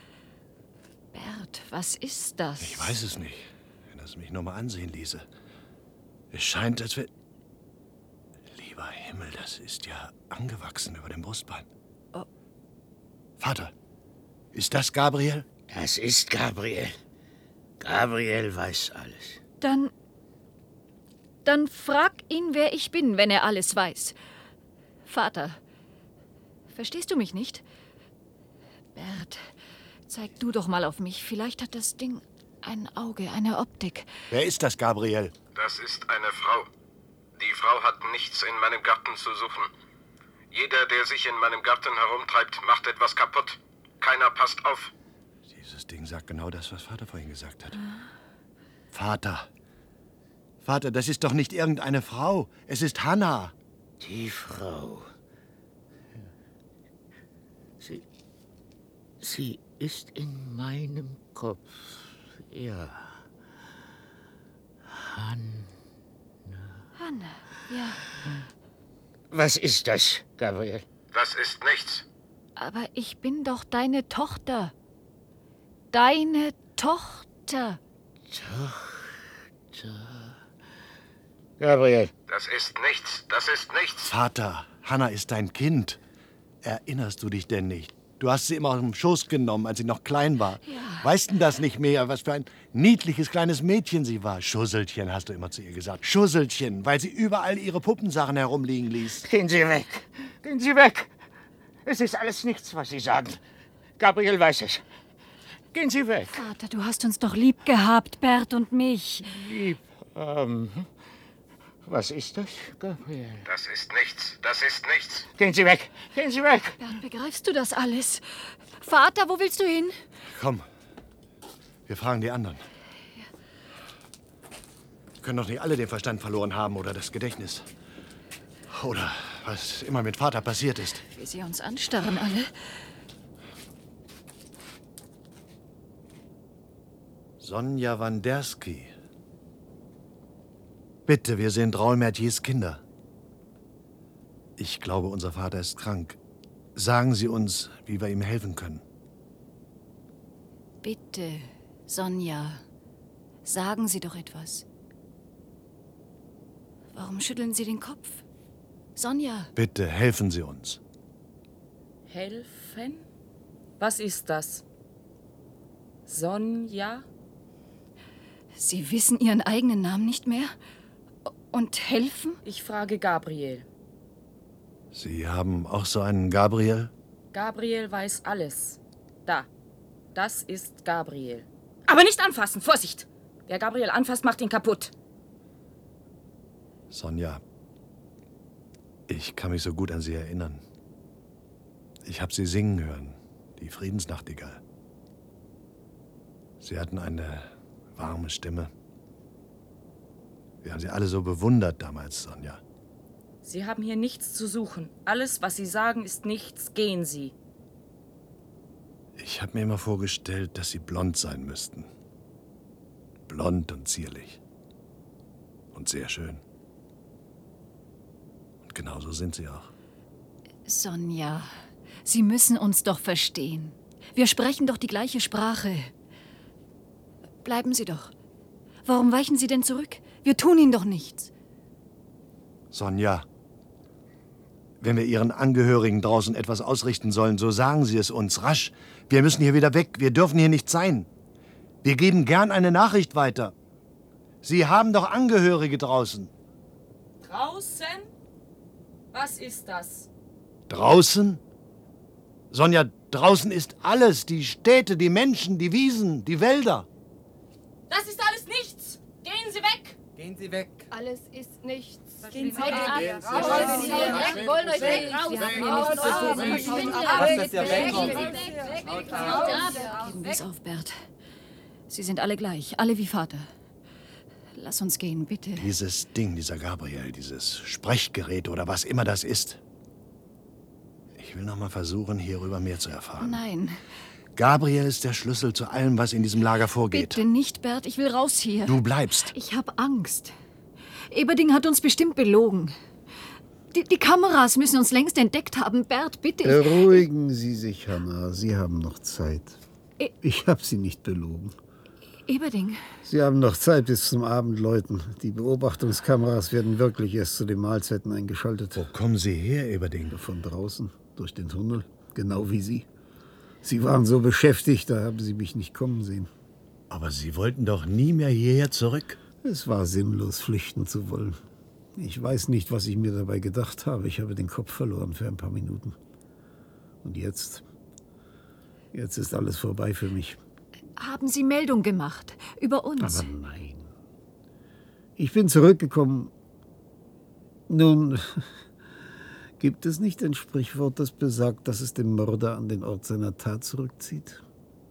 Speaker 5: Bert, was ist das?
Speaker 4: Ich weiß es nicht. Wenn das mich nur mal ansehen ließe. Es scheint, als wäre... Lieber Himmel, das ist ja angewachsen über dem Brustbein.
Speaker 5: Oh.
Speaker 4: Vater, ist das Gabriel?
Speaker 11: Das ist Gabriel. Gabriel weiß alles.
Speaker 5: Dann... Dann frag ihn, wer ich bin, wenn er alles weiß. Vater, verstehst du mich nicht? Bert, zeig du doch mal auf mich. Vielleicht hat das Ding ein Auge, eine Optik.
Speaker 4: Wer ist das, Gabriel?
Speaker 12: Das ist eine Frau. Die Frau hat nichts in meinem Garten zu suchen. Jeder, der sich in meinem Garten herumtreibt, macht etwas kaputt. Keiner passt auf.
Speaker 4: Dieses Ding sagt genau das, was Vater vorhin gesagt hat. Ah. Vater. Vater, das ist doch nicht irgendeine Frau. Es ist Hanna.
Speaker 11: Die Frau. Sie... Sie ist in meinem Kopf. Ja. Hanna.
Speaker 5: Hanna, ja.
Speaker 11: Was ist das, Gabriel?
Speaker 12: Das ist nichts.
Speaker 5: Aber ich bin doch deine Tochter. Deine Tochter.
Speaker 11: Tochter. Gabriel.
Speaker 12: Das ist nichts. Das ist nichts.
Speaker 4: Vater, Hanna ist dein Kind. Erinnerst du dich denn nicht? Du hast sie immer auf den Schoß genommen, als sie noch klein war.
Speaker 5: Ja.
Speaker 4: Weißt du das nicht mehr, was für ein niedliches kleines Mädchen sie war? Schusselchen, hast du immer zu ihr gesagt. Schusselchen, weil sie überall ihre Puppensachen herumliegen ließ.
Speaker 11: Gehen Sie weg. Gehen Sie weg. Es ist alles nichts, was Sie sagen. Gabriel weiß es. Gehen Sie weg.
Speaker 5: Vater, du hast uns doch lieb gehabt, Bert und mich.
Speaker 11: Lieb haben? Was ist das, Gabriel?
Speaker 12: Das ist nichts. Das ist nichts.
Speaker 11: Gehen Sie weg. Gehen Sie weg.
Speaker 5: Bernd, begreifst du das alles? Vater, wo willst du hin?
Speaker 4: Komm, wir fragen die anderen. Die können doch nicht alle den Verstand verloren haben oder das Gedächtnis. Oder was immer mit Vater passiert ist.
Speaker 5: Wie sie uns anstarren alle.
Speaker 4: Sonja Wanderski. Bitte, wir sind Raoul Mertiers Kinder. Ich glaube, unser Vater ist krank. Sagen Sie uns, wie wir ihm helfen können.
Speaker 5: Bitte, Sonja, sagen Sie doch etwas. Warum schütteln Sie den Kopf? Sonja.
Speaker 4: Bitte, helfen Sie uns.
Speaker 8: Helfen? Was ist das? Sonja?
Speaker 5: Sie wissen Ihren eigenen Namen nicht mehr? Und helfen?
Speaker 8: Ich frage Gabriel.
Speaker 4: Sie haben auch so einen Gabriel?
Speaker 8: Gabriel weiß alles. Da. Das ist Gabriel. Aber nicht anfassen! Vorsicht! Wer Gabriel anfasst, macht ihn kaputt.
Speaker 4: Sonja, ich kann mich so gut an Sie erinnern. Ich habe Sie singen hören, die Friedensnachtigall. Sie hatten eine warme Stimme. Wir haben Sie alle so bewundert damals, Sonja.
Speaker 8: Sie haben hier nichts zu suchen. Alles, was Sie sagen, ist nichts. Gehen Sie.
Speaker 4: Ich habe mir immer vorgestellt, dass Sie blond sein müssten. Blond und zierlich. Und sehr schön. Und genauso sind Sie auch.
Speaker 5: Sonja, Sie müssen uns doch verstehen. Wir sprechen doch die gleiche Sprache. Bleiben Sie doch. Warum weichen Sie denn zurück? Wir tun Ihnen doch nichts.
Speaker 4: Sonja, wenn wir Ihren Angehörigen draußen etwas ausrichten sollen, so sagen Sie es uns rasch. Wir müssen hier wieder weg. Wir dürfen hier nicht sein. Wir geben gern eine Nachricht weiter. Sie haben doch Angehörige draußen.
Speaker 8: Draußen? Was ist das?
Speaker 4: Draußen? Sonja, draußen ist alles. Die Städte, die Menschen, die Wiesen, die Wälder.
Speaker 8: Das ist alles nichts. Gehen Sie weg.
Speaker 13: Gehen Sie weg.
Speaker 14: Alles ist nichts.
Speaker 8: Gehen Sie
Speaker 14: weg.
Speaker 8: weg.
Speaker 14: Wir wollen euch weg. Wir haben hier nichts zu tun.
Speaker 13: Lasst es ja wegkommen.
Speaker 5: Geben wir es auf, Bert. Sie sind alle gleich, alle wie Vater. Lass uns gehen, bitte.
Speaker 4: Dieses Ding, dieser Gabriel, dieses Sprechgerät oder was immer das ist. Ich will noch mal versuchen, hierüber mehr zu erfahren.
Speaker 5: Nein.
Speaker 4: Gabriel ist der Schlüssel zu allem, was in diesem Lager vorgeht.
Speaker 5: Bitte nicht, Bert. Ich will raus hier.
Speaker 4: Du bleibst.
Speaker 5: Ich habe Angst. Eberding hat uns bestimmt belogen. Die, die Kameras müssen uns längst entdeckt haben. Bert, bitte.
Speaker 6: Beruhigen Sie sich, Hanna. Sie haben noch Zeit.
Speaker 5: E
Speaker 6: ich habe Sie nicht belogen.
Speaker 5: Eberding.
Speaker 6: Sie haben noch Zeit bis zum Abendläuten. Die Beobachtungskameras werden wirklich erst zu den Mahlzeiten eingeschaltet.
Speaker 4: Wo kommen Sie her, Eberding?
Speaker 6: Von draußen, durch den Tunnel. Genau wie Sie. Sie waren so beschäftigt, da haben Sie mich nicht kommen sehen.
Speaker 4: Aber Sie wollten doch nie mehr hierher zurück.
Speaker 6: Es war sinnlos, flüchten zu wollen. Ich weiß nicht, was ich mir dabei gedacht habe. Ich habe den Kopf verloren für ein paar Minuten. Und jetzt? Jetzt ist alles vorbei für mich.
Speaker 5: Haben Sie Meldung gemacht über uns?
Speaker 6: Aber nein. Ich bin zurückgekommen. Nun, gibt es nicht ein Sprichwort, das besagt, dass es den Mörder an den Ort seiner Tat zurückzieht?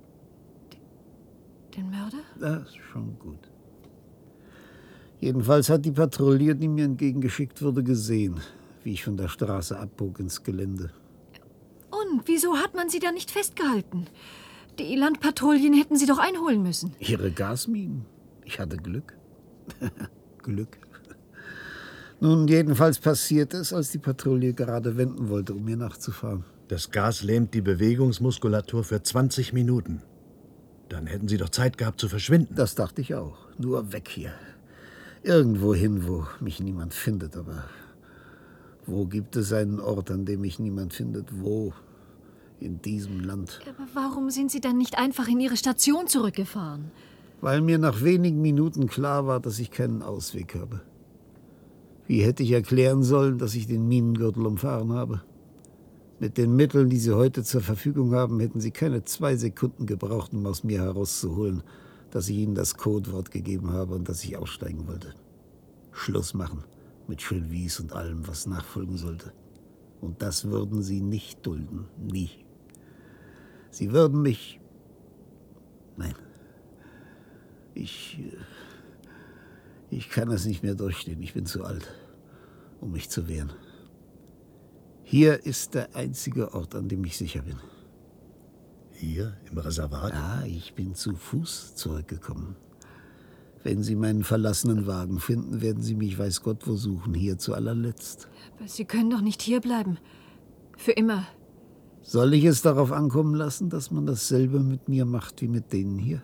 Speaker 5: Den Mörder?
Speaker 6: Das ist schon gut. Jedenfalls hat die Patrouille, die mir entgegengeschickt wurde, gesehen, wie ich von der Straße abbog ins Gelände.
Speaker 5: Und wieso hat man sie da nicht festgehalten? Die Landpatrouillen hätten sie doch einholen müssen.
Speaker 6: Ihre Gasminen? Ich hatte Glück. Glück. Nun, jedenfalls passiert es, als die Patrouille gerade wenden wollte, um mir nachzufahren.
Speaker 4: Das Gas lähmt die Bewegungsmuskulatur für zwanzig Minuten. Dann hätten Sie doch Zeit gehabt zu verschwinden.
Speaker 6: Das dachte ich auch. Nur weg hier. Irgendwo hin, wo mich niemand findet. Aber wo gibt es einen Ort, an dem mich niemand findet? Wo? In diesem Land.
Speaker 5: Aber warum sind Sie dann nicht einfach in Ihre Station zurückgefahren?
Speaker 6: Weil mir nach wenigen Minuten klar war, dass ich keinen Ausweg habe. Wie hätte ich erklären sollen, dass ich den Minengürtel umfahren habe? Mit den Mitteln, die Sie heute zur Verfügung haben, hätten Sie keine zwei Sekunden gebraucht, um aus mir herauszuholen, dass ich Ihnen das Codewort gegeben habe und dass ich aussteigen wollte. Schluss machen. Mit Schönwies und allem, was nachfolgen sollte. Und das würden sie nicht dulden. Nie. Sie würden mich... Nein. Ich... Ich kann es nicht mehr durchstehen. Ich bin zu alt, um mich zu wehren. Hier ist der einzige Ort, an dem ich sicher bin.
Speaker 4: Hier im Reservat?
Speaker 6: Ja, ich bin zu Fuß zurückgekommen. Wenn Sie meinen verlassenen Wagen finden, werden Sie mich weiß Gott wo suchen, hier zu allerletzt.
Speaker 5: Aber Sie können doch nicht hierbleiben. Für immer.
Speaker 6: Soll ich es darauf ankommen lassen, dass man dasselbe mit mir macht wie mit denen hier?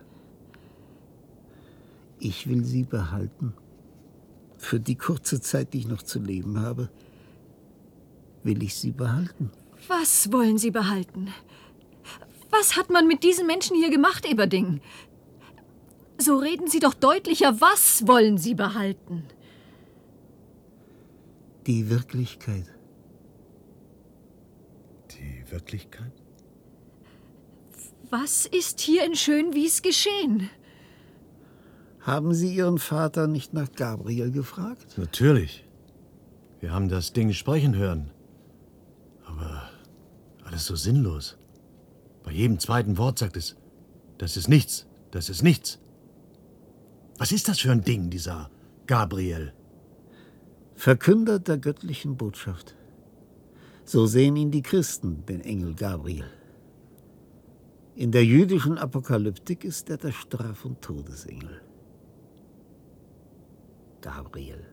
Speaker 6: Ich will Sie behalten. Für die kurze Zeit, die ich noch zu leben habe, will ich Sie behalten.
Speaker 5: Was wollen Sie behalten? Was hat man mit diesen Menschen hier gemacht, Eberding? So reden Sie doch deutlicher. Was wollen Sie behalten?
Speaker 6: Die Wirklichkeit.
Speaker 4: Die Wirklichkeit?
Speaker 5: Was ist hier in Schönwies geschehen?
Speaker 6: Haben Sie Ihren Vater nicht nach Gabriel gefragt?
Speaker 4: Natürlich. Wir haben das Ding sprechen hören. Aber alles so sinnlos. Bei jedem zweiten Wort sagt es, das ist nichts, das ist nichts. Was ist das für ein Ding, dieser Gabriel?
Speaker 6: Verkünder der göttlichen Botschaft. So sehen ihn die Christen, den Engel Gabriel. In der jüdischen Apokalyptik ist er der Straf- und Todesengel. Gabriel.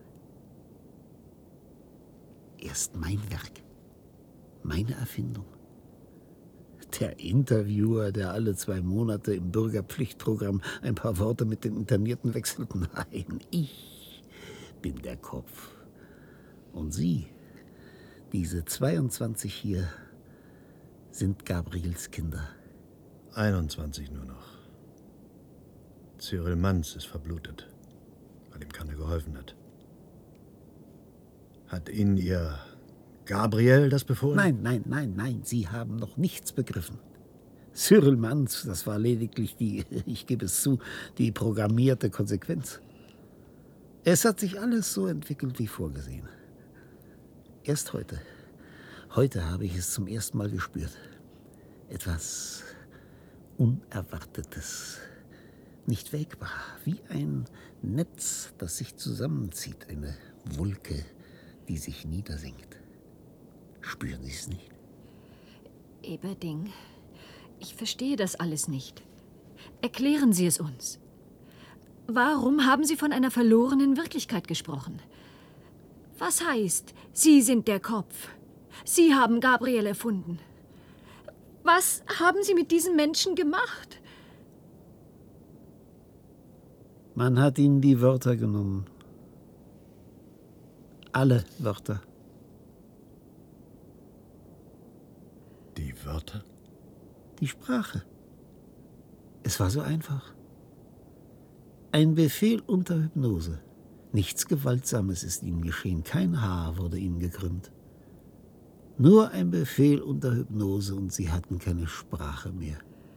Speaker 6: Er ist mein Werk, meine Erfindung. Der Interviewer, der alle zwei Monate im Bürgerpflichtprogramm ein paar Worte mit den Internierten wechselt. Nein, ich bin der Kopf. Und Sie, diese zweiundzwanzig hier, sind Gabriels Kinder.
Speaker 4: einundzwanzig nur noch. Cyril Manz ist verblutet, weil ihm keiner geholfen hat. Hat Ihnen Ihr Gabriel das befohlen?
Speaker 6: Nein, nein, nein, nein, Sie haben noch nichts begriffen. Cyril Manz, das war lediglich die, ich gebe es zu, die programmierte Konsequenz. Es hat sich alles so entwickelt wie vorgesehen. Erst heute, heute habe ich es zum ersten Mal gespürt. Etwas Unerwartetes, nicht wägbar, wie ein Netz, das sich zusammenzieht, eine Wolke, die sich niedersenkt. Spüren Sie es nicht?
Speaker 5: Eberding, ich verstehe das alles nicht. Erklären Sie es uns. Warum haben Sie von einer verlorenen Wirklichkeit gesprochen? Was heißt, Sie sind der Kopf? Sie haben Gabriel erfunden. Was haben Sie mit diesen Menschen gemacht?
Speaker 6: Man hat ihnen die Wörter genommen. Alle Wörter.
Speaker 4: Die Wörter?
Speaker 6: Die Sprache. Es war so einfach. Ein Befehl unter Hypnose. Nichts Gewaltsames ist ihnen geschehen. Kein Haar wurde ihnen gekrümmt. Nur ein Befehl unter Hypnose und sie hatten keine Sprache mehr.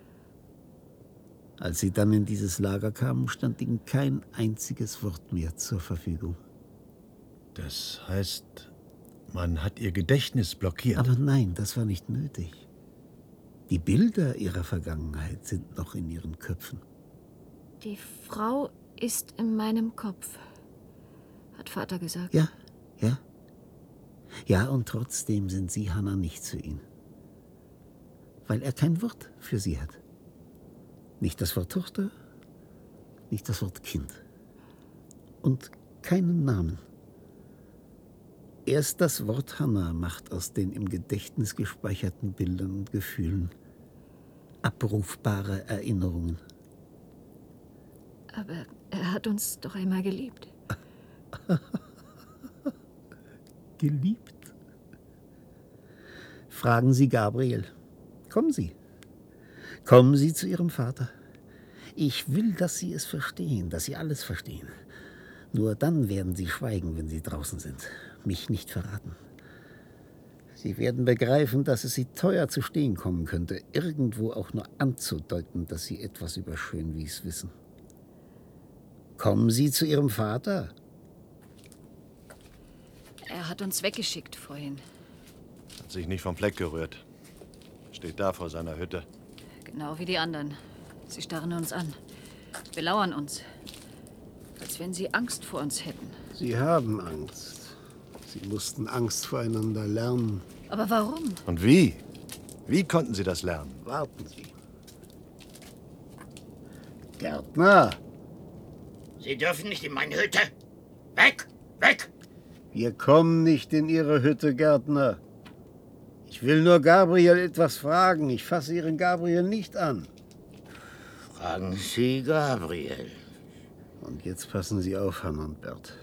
Speaker 6: Als sie dann in dieses Lager kamen, stand ihnen kein einziges Wort mehr zur Verfügung.
Speaker 4: Das heißt, man hat ihr Gedächtnis blockiert.
Speaker 6: Aber nein, das war nicht nötig. Die Bilder ihrer Vergangenheit sind noch in ihren Köpfen.
Speaker 5: Die Frau ist in meinem Kopf, hat Vater gesagt.
Speaker 6: Ja, ja. Ja, und trotzdem sind Sie, Hannah, nicht zu ihm. Weil er kein Wort für Sie hat. Nicht das Wort Tochter, nicht das Wort Kind. Und keinen Namen. Erst das Wort Hannah macht aus den im Gedächtnis gespeicherten Bildern und Gefühlen abrufbare Erinnerungen.
Speaker 5: Aber er hat uns doch einmal geliebt.
Speaker 6: Geliebt? Fragen Sie Gabriel. Kommen Sie. Kommen Sie zu Ihrem Vater. Ich will, dass Sie es verstehen, dass Sie alles verstehen. Nur dann werden Sie schweigen, wenn Sie draußen sind. Mich nicht verraten. Sie werden begreifen, dass es Sie teuer zu stehen kommen könnte, irgendwo auch nur anzudeuten, dass Sie etwas über Schönwies wissen. Kommen Sie zu Ihrem Vater.
Speaker 5: Er hat uns weggeschickt vorhin.
Speaker 4: Hat sich nicht vom Fleck gerührt. Steht da vor seiner Hütte.
Speaker 5: Genau wie die anderen. Sie starren uns an. Belauern uns. Als wenn sie Angst vor uns hätten.
Speaker 6: Sie haben Angst. Sie mussten Angst voreinander lernen.
Speaker 5: Aber warum?
Speaker 4: Und wie? Wie konnten Sie das lernen?
Speaker 6: Warten Sie. Gärtner!
Speaker 11: Sie dürfen nicht in meine Hütte. Weg! Weg!
Speaker 6: Wir kommen nicht in Ihre Hütte, Gärtner. Ich will nur Gabriel etwas fragen. Ich fasse Ihren Gabriel nicht an.
Speaker 11: Fragen Sie Gabriel.
Speaker 6: Und jetzt passen Sie auf, Hanna und Bert.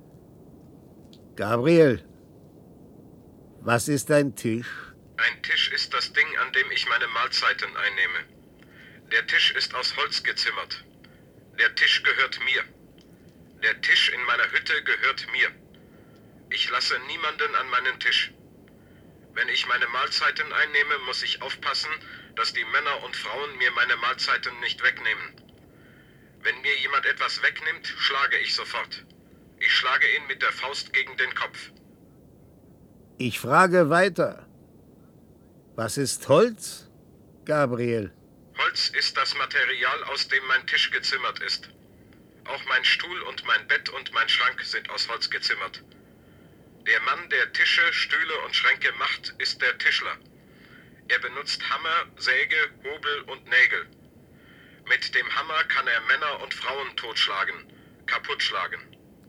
Speaker 6: Gabriel, was ist ein Tisch?
Speaker 12: Ein Tisch ist das Ding, an dem ich meine Mahlzeiten einnehme. Der Tisch ist aus Holz gezimmert. Der Tisch gehört mir. Der Tisch in meiner Hütte gehört mir. Ich lasse niemanden an meinen Tisch. Wenn ich meine Mahlzeiten einnehme, muss ich aufpassen, dass die Männer und Frauen mir meine Mahlzeiten nicht wegnehmen. Wenn mir jemand etwas wegnimmt, schlage ich sofort. Ich schlage ihn mit der Faust gegen den Kopf.
Speaker 6: Ich frage weiter. Was ist Holz, Gabriel?
Speaker 12: Holz ist das Material, aus dem mein Tisch gezimmert ist. Auch mein Stuhl und mein Bett und mein Schrank sind aus Holz gezimmert. Der Mann, der Tische, Stühle und Schränke macht, ist der Tischler. Er benutzt Hammer, Säge, Hobel und Nägel. Mit dem Hammer kann er Männer und Frauen totschlagen, kaputtschlagen.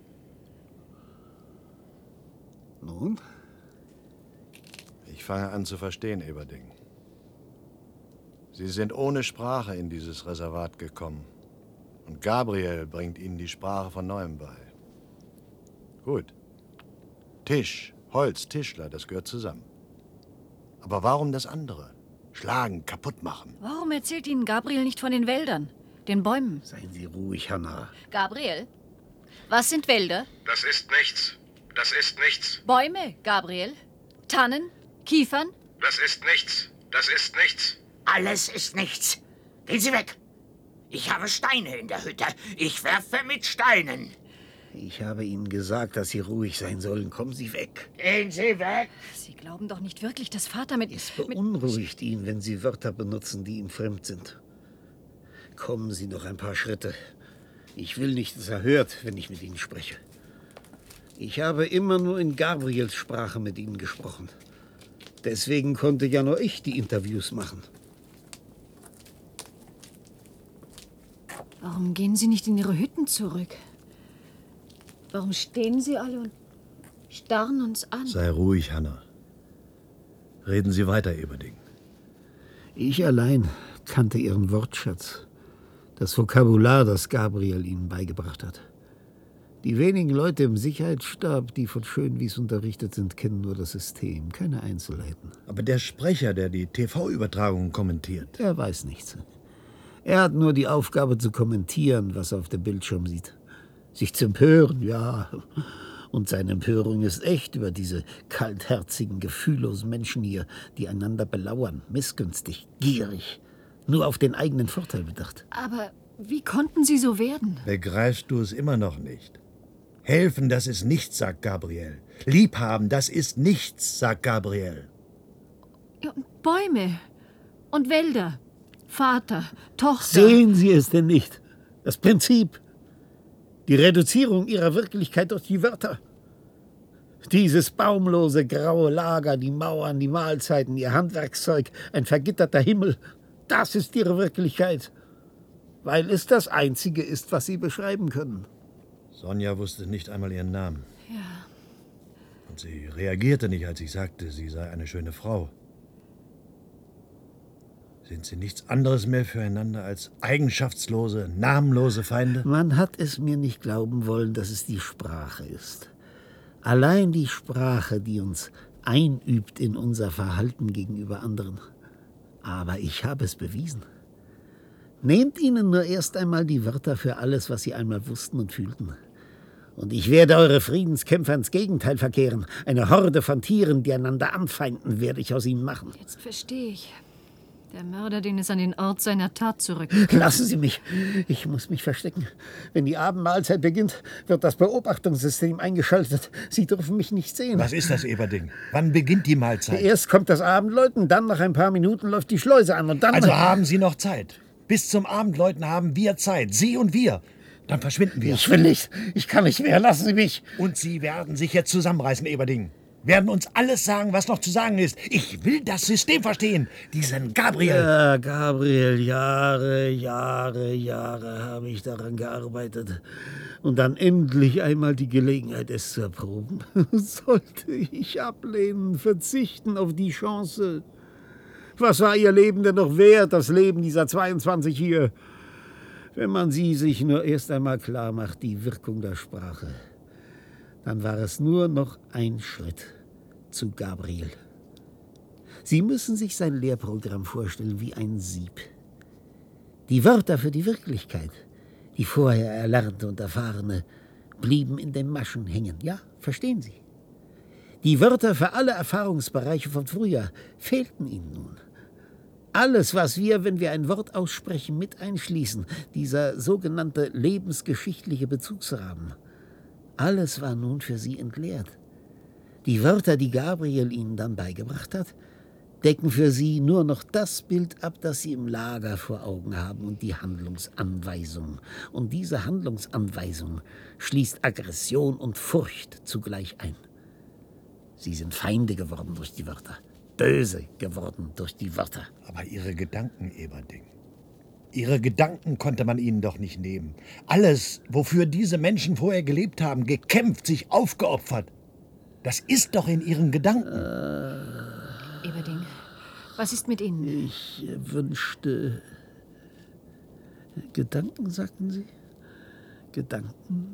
Speaker 6: Nun?
Speaker 4: Ich fange an zu verstehen, Eberding. Sie sind ohne Sprache in dieses Reservat gekommen. Und Gabriel bringt Ihnen die Sprache von Neuem bei. Gut. Tisch, Holz, Tischler, das gehört zusammen. Aber warum das andere? Schlagen, kaputt machen.
Speaker 5: Warum erzählt Ihnen Gabriel nicht von den Wäldern, den Bäumen?
Speaker 6: Seien Sie ruhig, Hanna.
Speaker 5: Gabriel, was sind Wälder?
Speaker 12: Das ist nichts. Das ist nichts.
Speaker 5: Bäume, Gabriel. Tannen, Kiefern.
Speaker 12: Das ist nichts. Das ist nichts.
Speaker 11: Alles ist nichts. Gehen Sie weg. Ich habe Steine in der Hütte. Ich werfe mit Steinen.
Speaker 6: Ich habe Ihnen gesagt, dass Sie ruhig sein sollen. Kommen Sie weg.
Speaker 11: Gehen Sie weg.
Speaker 5: Sie glauben doch nicht wirklich, dass Vater mit...
Speaker 6: Es beunruhigt ihn, wenn Sie Wörter benutzen, die ihm fremd sind. Kommen Sie noch ein paar Schritte. Ich will nicht, dass er hört, wenn ich mit Ihnen spreche. Ich habe immer nur in Gabriels Sprache mit Ihnen gesprochen. Deswegen konnte ja nur ich die Interviews machen.
Speaker 5: Warum gehen Sie nicht in Ihre Hütten zurück? Warum stehen Sie alle und starren uns an?
Speaker 4: Sei ruhig, Hanna. Reden Sie weiter, Eberding.
Speaker 6: Ich allein kannte Ihren Wortschatz. Das Vokabular, das Gabriel Ihnen beigebracht hat. Die wenigen Leute im Sicherheitsstab, die von Schönwies unterrichtet sind, kennen nur das System, keine Einzelheiten.
Speaker 4: Aber der Sprecher, der die T V-Übertragungen kommentiert...
Speaker 6: Er weiß nichts. Er hat nur die Aufgabe zu kommentieren, was er auf dem Bildschirm sieht. Sich zu empören, ja. Und seine Empörung ist echt über diese kaltherzigen, gefühllosen Menschen hier, die einander belauern, missgünstig, gierig, nur auf den eigenen Vorteil bedacht.
Speaker 5: Aber wie konnten Sie so werden?
Speaker 4: Begreifst du es immer noch nicht? Helfen, das ist nichts, sagt Gabriel. Liebhaben, das ist nichts, sagt Gabriel.
Speaker 5: Ja, und Bäume und Wälder, Vater, Tochter.
Speaker 6: Sehen Sie es denn nicht? Das Prinzip. Die Reduzierung ihrer Wirklichkeit durch die Wörter. Dieses baumlose graue Lager, die Mauern, die Mahlzeiten, ihr Handwerkszeug, ein vergitterter Himmel, das ist ihre Wirklichkeit. Weil es das Einzige ist, was sie beschreiben können.
Speaker 4: Sonja wusste nicht einmal ihren Namen.
Speaker 5: Ja.
Speaker 4: Und sie reagierte nicht, als ich sagte, sie sei eine schöne Frau. Sind sie nichts anderes mehr füreinander als eigenschaftslose, namenlose Feinde?
Speaker 6: Man hat es mir nicht glauben wollen, dass es die Sprache ist. Allein die Sprache, die uns einübt in unser Verhalten gegenüber anderen. Aber ich habe es bewiesen. Nehmt ihnen nur erst einmal die Wörter für alles, was sie einmal wussten und fühlten. Und ich werde eure Friedenskämpfer ins Gegenteil verkehren. Eine Horde von Tieren, die einander anfeinden, werde ich aus ihnen machen.
Speaker 5: Jetzt verstehe ich. Der Mörder, den es an den Ort seiner Tat zurück.
Speaker 6: Lassen Sie mich. Ich muss mich verstecken. Wenn die Abendmahlzeit beginnt, wird das Beobachtungssystem eingeschaltet. Sie dürfen mich nicht sehen.
Speaker 4: Was ist das, Eberding? Wann beginnt die Mahlzeit?
Speaker 6: Erst kommt das Abendläuten, dann nach ein paar Minuten läuft die Schleuse an und dann...
Speaker 4: Also haben Sie noch Zeit. Bis zum Abendläuten haben wir Zeit. Sie und wir. Dann verschwinden wir.
Speaker 6: Ich will nicht. Ich kann nicht mehr. Lassen Sie mich.
Speaker 4: Und Sie werden sich jetzt zusammenreißen, Eberding. Werden uns alles sagen, was noch zu sagen ist. Ich will das System verstehen. Diesen Gabriel.
Speaker 6: Ja, Gabriel, Jahre, Jahre, Jahre habe ich daran gearbeitet. Und dann endlich einmal die Gelegenheit, es zu erproben. Sollte ich ablehnen, verzichten auf die Chance? Was war Ihr Leben denn noch wert, das Leben dieser zweiundzwanzig hier? Wenn man sie sich nur erst einmal klar macht, die Wirkung der Sprache. Dann war es nur noch ein Schritt zu Gabriel. Sie müssen sich sein Lehrprogramm vorstellen wie ein Sieb. Die Wörter für die Wirklichkeit, die vorher erlernte und erfahrene, blieben in den Maschen hängen. Ja, verstehen Sie? Die Wörter für alle Erfahrungsbereiche von früher fehlten Ihnen nun. Alles, was wir, wenn wir ein Wort aussprechen, mit einschließen, dieser sogenannte lebensgeschichtliche Bezugsrahmen, alles war nun für Sie entleert. Die Wörter, die Gabriel Ihnen dann beigebracht hat, decken für Sie nur noch das Bild ab, das Sie im Lager vor Augen haben und die Handlungsanweisung. Und diese Handlungsanweisung schließt Aggression und Furcht zugleich ein. Sie sind Feinde geworden durch die Wörter, böse geworden durch die Wörter.
Speaker 4: Aber Ihre Gedanken, Eberding, Ihre Gedanken konnte man ihnen doch nicht nehmen. Alles, wofür diese Menschen vorher gelebt haben, gekämpft, sich aufgeopfert, das ist doch in Ihren Gedanken.
Speaker 5: Äh, Eberding, was ist mit Ihnen?
Speaker 6: Ich wünschte... Gedanken, sagten Sie? Gedanken?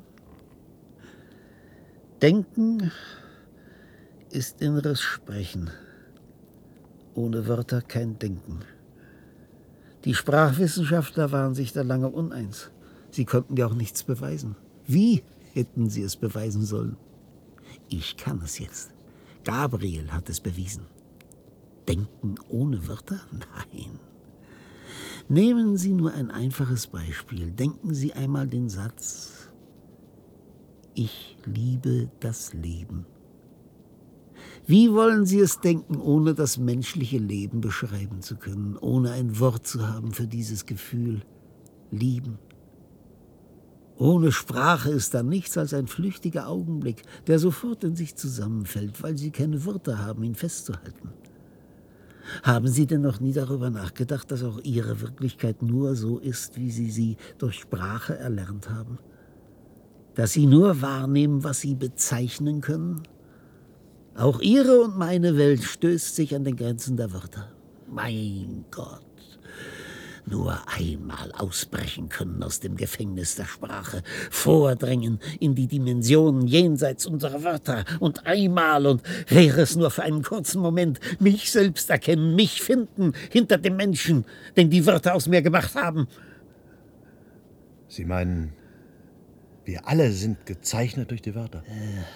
Speaker 6: Denken ist inneres Sprechen. Ohne Wörter kein Denken. Die Sprachwissenschaftler waren sich da lange uneins. Sie konnten ja auch nichts beweisen. Wie hätten sie es beweisen sollen? Ich kann es jetzt. Gabriel hat es bewiesen. Denken ohne Wörter? Nein. Nehmen Sie nur ein einfaches Beispiel. Denken Sie einmal den Satz: Ich liebe das Leben. Wie wollen Sie es denken, ohne das menschliche Leben beschreiben zu können, ohne ein Wort zu haben für dieses Gefühl, lieben? Ohne Sprache ist dann nichts als ein flüchtiger Augenblick, der sofort in sich zusammenfällt, weil Sie keine Wörter haben, ihn festzuhalten. Haben Sie denn noch nie darüber nachgedacht, dass auch Ihre Wirklichkeit nur so ist, wie Sie sie durch Sprache erlernt haben? Dass Sie nur wahrnehmen, was Sie bezeichnen können? Auch Ihre und meine Welt stößt sich an den Grenzen der Wörter. Mein Gott, nur einmal ausbrechen können aus dem Gefängnis der Sprache, vordringen in die Dimensionen jenseits unserer Wörter und einmal, und wäre es nur für einen kurzen Moment, mich selbst erkennen, mich finden hinter dem Menschen, den die Wörter aus mir gemacht haben.
Speaker 4: Sie meinen, wir alle sind gezeichnet durch die Wörter?
Speaker 6: Äh.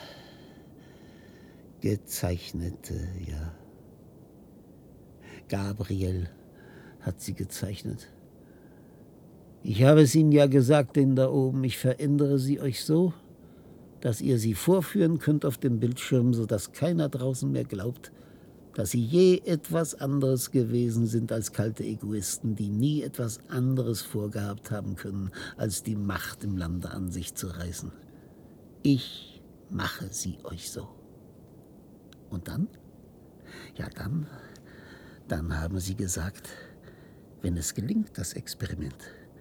Speaker 6: Gezeichnete, ja. Gabriel hat sie gezeichnet. Ich habe es Ihnen ja gesagt, denn da oben, ich verändere sie euch so, dass ihr sie vorführen könnt auf dem Bildschirm, sodass keiner draußen mehr glaubt, dass sie je etwas anderes gewesen sind als kalte Egoisten, die nie etwas anderes vorgehabt haben können, als die Macht im Lande an sich zu reißen. Ich mache sie euch so. Und dann? Ja, dann, dann haben sie gesagt, wenn es gelingt, das Experiment,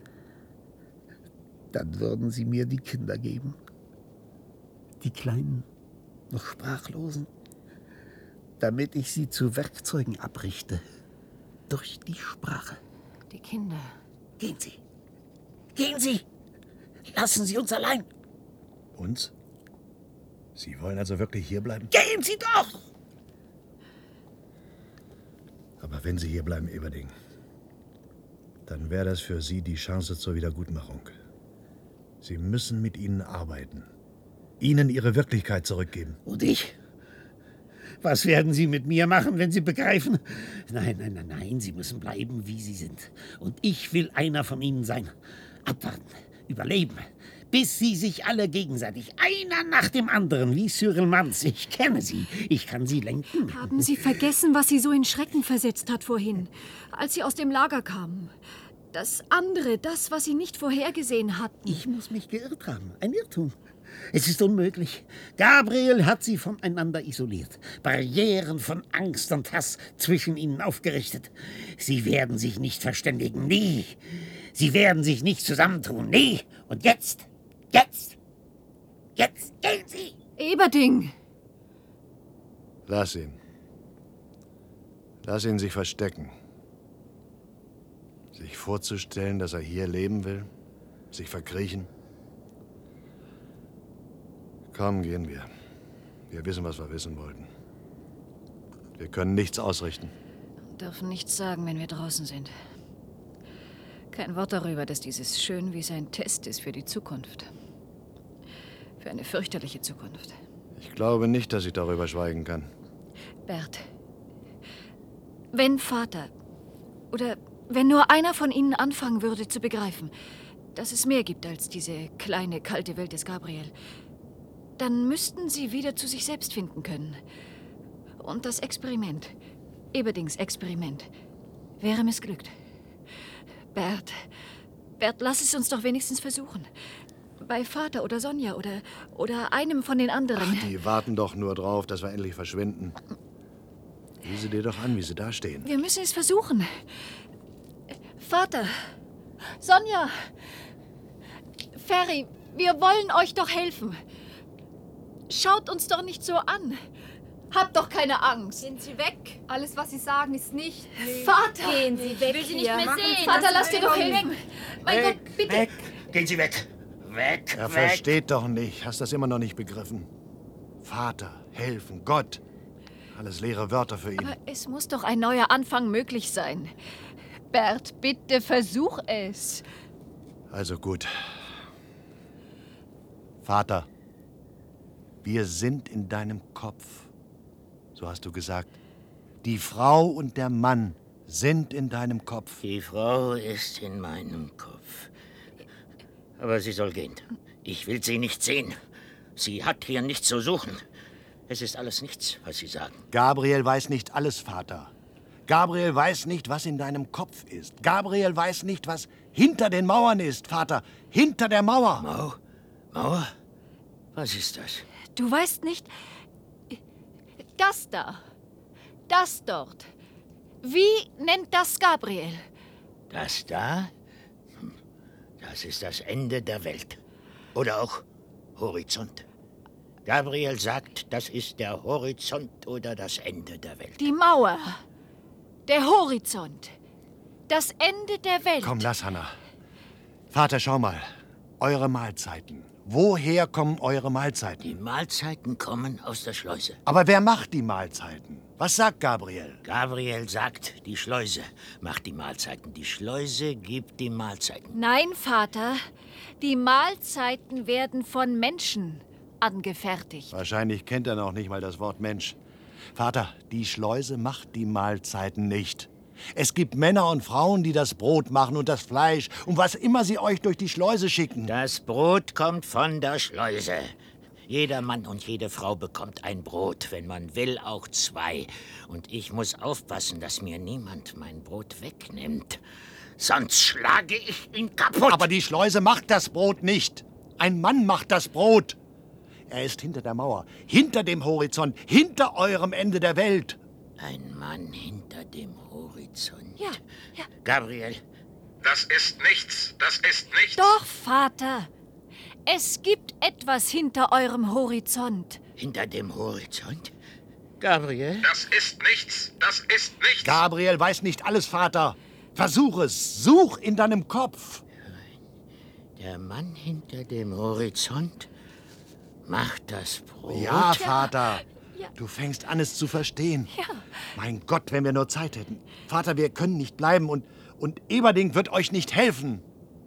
Speaker 6: dann würden sie mir die Kinder geben. Die Kleinen, noch Sprachlosen, damit ich sie zu Werkzeugen abrichte, durch die Sprache.
Speaker 5: Die Kinder.
Speaker 6: Gehen Sie, gehen Sie, lassen Sie uns allein.
Speaker 4: Uns? Sie wollen also wirklich hierbleiben?
Speaker 6: Gehen Sie doch!
Speaker 4: Aber wenn Sie hierbleiben, Eberding, dann wäre das für Sie die Chance zur Wiedergutmachung. Sie müssen mit ihnen arbeiten, ihnen ihre Wirklichkeit zurückgeben.
Speaker 6: Und ich? Was werden Sie mit mir machen, wenn Sie begreifen? Nein, nein, nein, nein, Sie müssen bleiben, wie Sie sind. Und ich will einer von Ihnen sein. Abwarten, überleben, bis Sie sich alle gegenseitig, einer nach dem anderen, wie Cyril Mans. Ich kenne Sie, ich kann Sie lenken.
Speaker 5: Haben Sie vergessen, was Sie so in Schrecken versetzt hat vorhin, als Sie aus dem Lager kamen? Das andere, das, was Sie nicht vorhergesehen hatten.
Speaker 6: Ich muss mich geirrt haben, ein Irrtum. Es ist unmöglich. Gabriel hat sie voneinander isoliert. Barrieren von Angst und Hass zwischen ihnen aufgerichtet. Sie werden sich nicht verständigen, nie. Sie werden sich nicht zusammentun, nie. Und jetzt, jetzt, jetzt gehen Sie.
Speaker 5: Eberding!
Speaker 4: Lass ihn. Lass ihn sich verstecken. Sich vorzustellen, dass er hier leben will, sich verkriechen. Komm, gehen wir. Wir wissen, was wir wissen wollten. Wir können nichts ausrichten.
Speaker 5: Wir dürfen nichts sagen, wenn wir draußen sind. Kein Wort darüber, dass dieses Schönwies ein Test ist für die Zukunft. Für eine fürchterliche Zukunft.
Speaker 4: Ich glaube nicht, dass ich darüber schweigen kann.
Speaker 5: Bert, wenn Vater oder wenn nur einer von Ihnen anfangen würde zu begreifen, dass es mehr gibt als diese kleine, kalte Welt des Gabriel, dann müssten Sie wieder zu sich selbst finden können. Und das Experiment, Eberdings Experiment, wäre missglückt. Bert, Bert, lass es uns doch wenigstens versuchen. Bei Vater oder Sonja oder, oder einem von den anderen.
Speaker 4: Ach, die warten doch nur drauf, dass wir endlich verschwinden. Sieh sie dir doch an, wie sie da stehen.
Speaker 5: Wir müssen es versuchen. Vater, Sonja, Ferry, wir wollen euch doch helfen. Schaut uns doch nicht so an. Habt doch keine Angst.
Speaker 14: Gehen Sie weg. Alles, was Sie sagen, ist nicht... Nee.
Speaker 5: Vater!
Speaker 14: Gehen Sie weg. Ich will Sie nicht mehr sehen.
Speaker 5: Vater, lass dir doch helfen. Mein
Speaker 6: weg,
Speaker 5: Gott, bitte.
Speaker 6: Weg. Gehen Sie weg. Weg,
Speaker 4: Er
Speaker 6: weg.
Speaker 4: versteht doch nicht. Hast das immer noch nicht begriffen? Vater, helfen, Gott. Alles leere Wörter für ihn.
Speaker 5: Aber es muss doch ein neuer Anfang möglich sein. Bert, bitte versuch es.
Speaker 4: Also gut. Vater, wir sind in deinem Kopf. So hast du gesagt. Die Frau und der Mann sind in deinem Kopf.
Speaker 11: Die Frau ist in meinem Kopf. Aber sie soll gehen. Ich will sie nicht sehen. Sie hat hier nichts zu suchen. Es ist alles nichts, was Sie sagen.
Speaker 4: Gabriel weiß nicht alles, Vater. Gabriel weiß nicht, was in deinem Kopf ist. Gabriel weiß nicht, was hinter den Mauern ist, Vater. Hinter der Mauer.
Speaker 11: Mau? Mauer? Was ist das?
Speaker 5: Du weißt nicht... Das da. Das dort. Wie nennt das Gabriel?
Speaker 11: Das da? Das ist das Ende der Welt. Oder auch Horizont. Gabriel sagt, das ist der Horizont oder das Ende der Welt.
Speaker 5: Die Mauer. Der Horizont. Das Ende der Welt.
Speaker 4: Komm, lass, Hanna. Vater, schau mal. Eure Mahlzeiten. Woher kommen eure Mahlzeiten?
Speaker 11: Die Mahlzeiten kommen aus der Schleuse.
Speaker 4: Aber wer macht die Mahlzeiten? Was sagt Gabriel?
Speaker 11: Gabriel sagt, die Schleuse macht die Mahlzeiten. Die Schleuse gibt die Mahlzeiten.
Speaker 5: Nein, Vater. Die Mahlzeiten werden von Menschen angefertigt.
Speaker 4: Wahrscheinlich kennt er noch nicht mal das Wort Mensch. Vater, die Schleuse macht die Mahlzeiten nicht. Es gibt Männer und Frauen, die das Brot machen und das Fleisch und was immer sie euch durch die Schleuse schicken.
Speaker 11: Das Brot kommt von der Schleuse. Jeder Mann und jede Frau bekommt ein Brot, wenn man will, auch zwei. Und ich muss aufpassen, dass mir niemand mein Brot wegnimmt. Sonst schlage ich ihn kaputt.
Speaker 4: Aber die Schleuse macht das Brot nicht. Ein Mann macht das Brot. Er ist hinter der Mauer, hinter dem Horizont, hinter eurem Ende der Welt.
Speaker 11: Ein Mann hinter dem Horizont.
Speaker 5: Ja, ja.
Speaker 11: Gabriel.
Speaker 12: Das ist nichts. Das ist nichts.
Speaker 5: Doch, Vater. Es gibt etwas hinter eurem Horizont.
Speaker 11: Hinter dem Horizont? Gabriel?
Speaker 12: Das ist nichts. Das ist nichts.
Speaker 4: Gabriel weiß nicht alles, Vater. Versuch es. Such in deinem Kopf.
Speaker 11: Der Mann hinter dem Horizont macht das Brot.
Speaker 4: Ja, Vater.
Speaker 5: Ja.
Speaker 4: Du fängst an, es zu verstehen.
Speaker 5: Ja.
Speaker 4: Mein Gott, wenn wir nur Zeit hätten. Vater, wir können nicht bleiben und, und Eberding wird euch nicht helfen.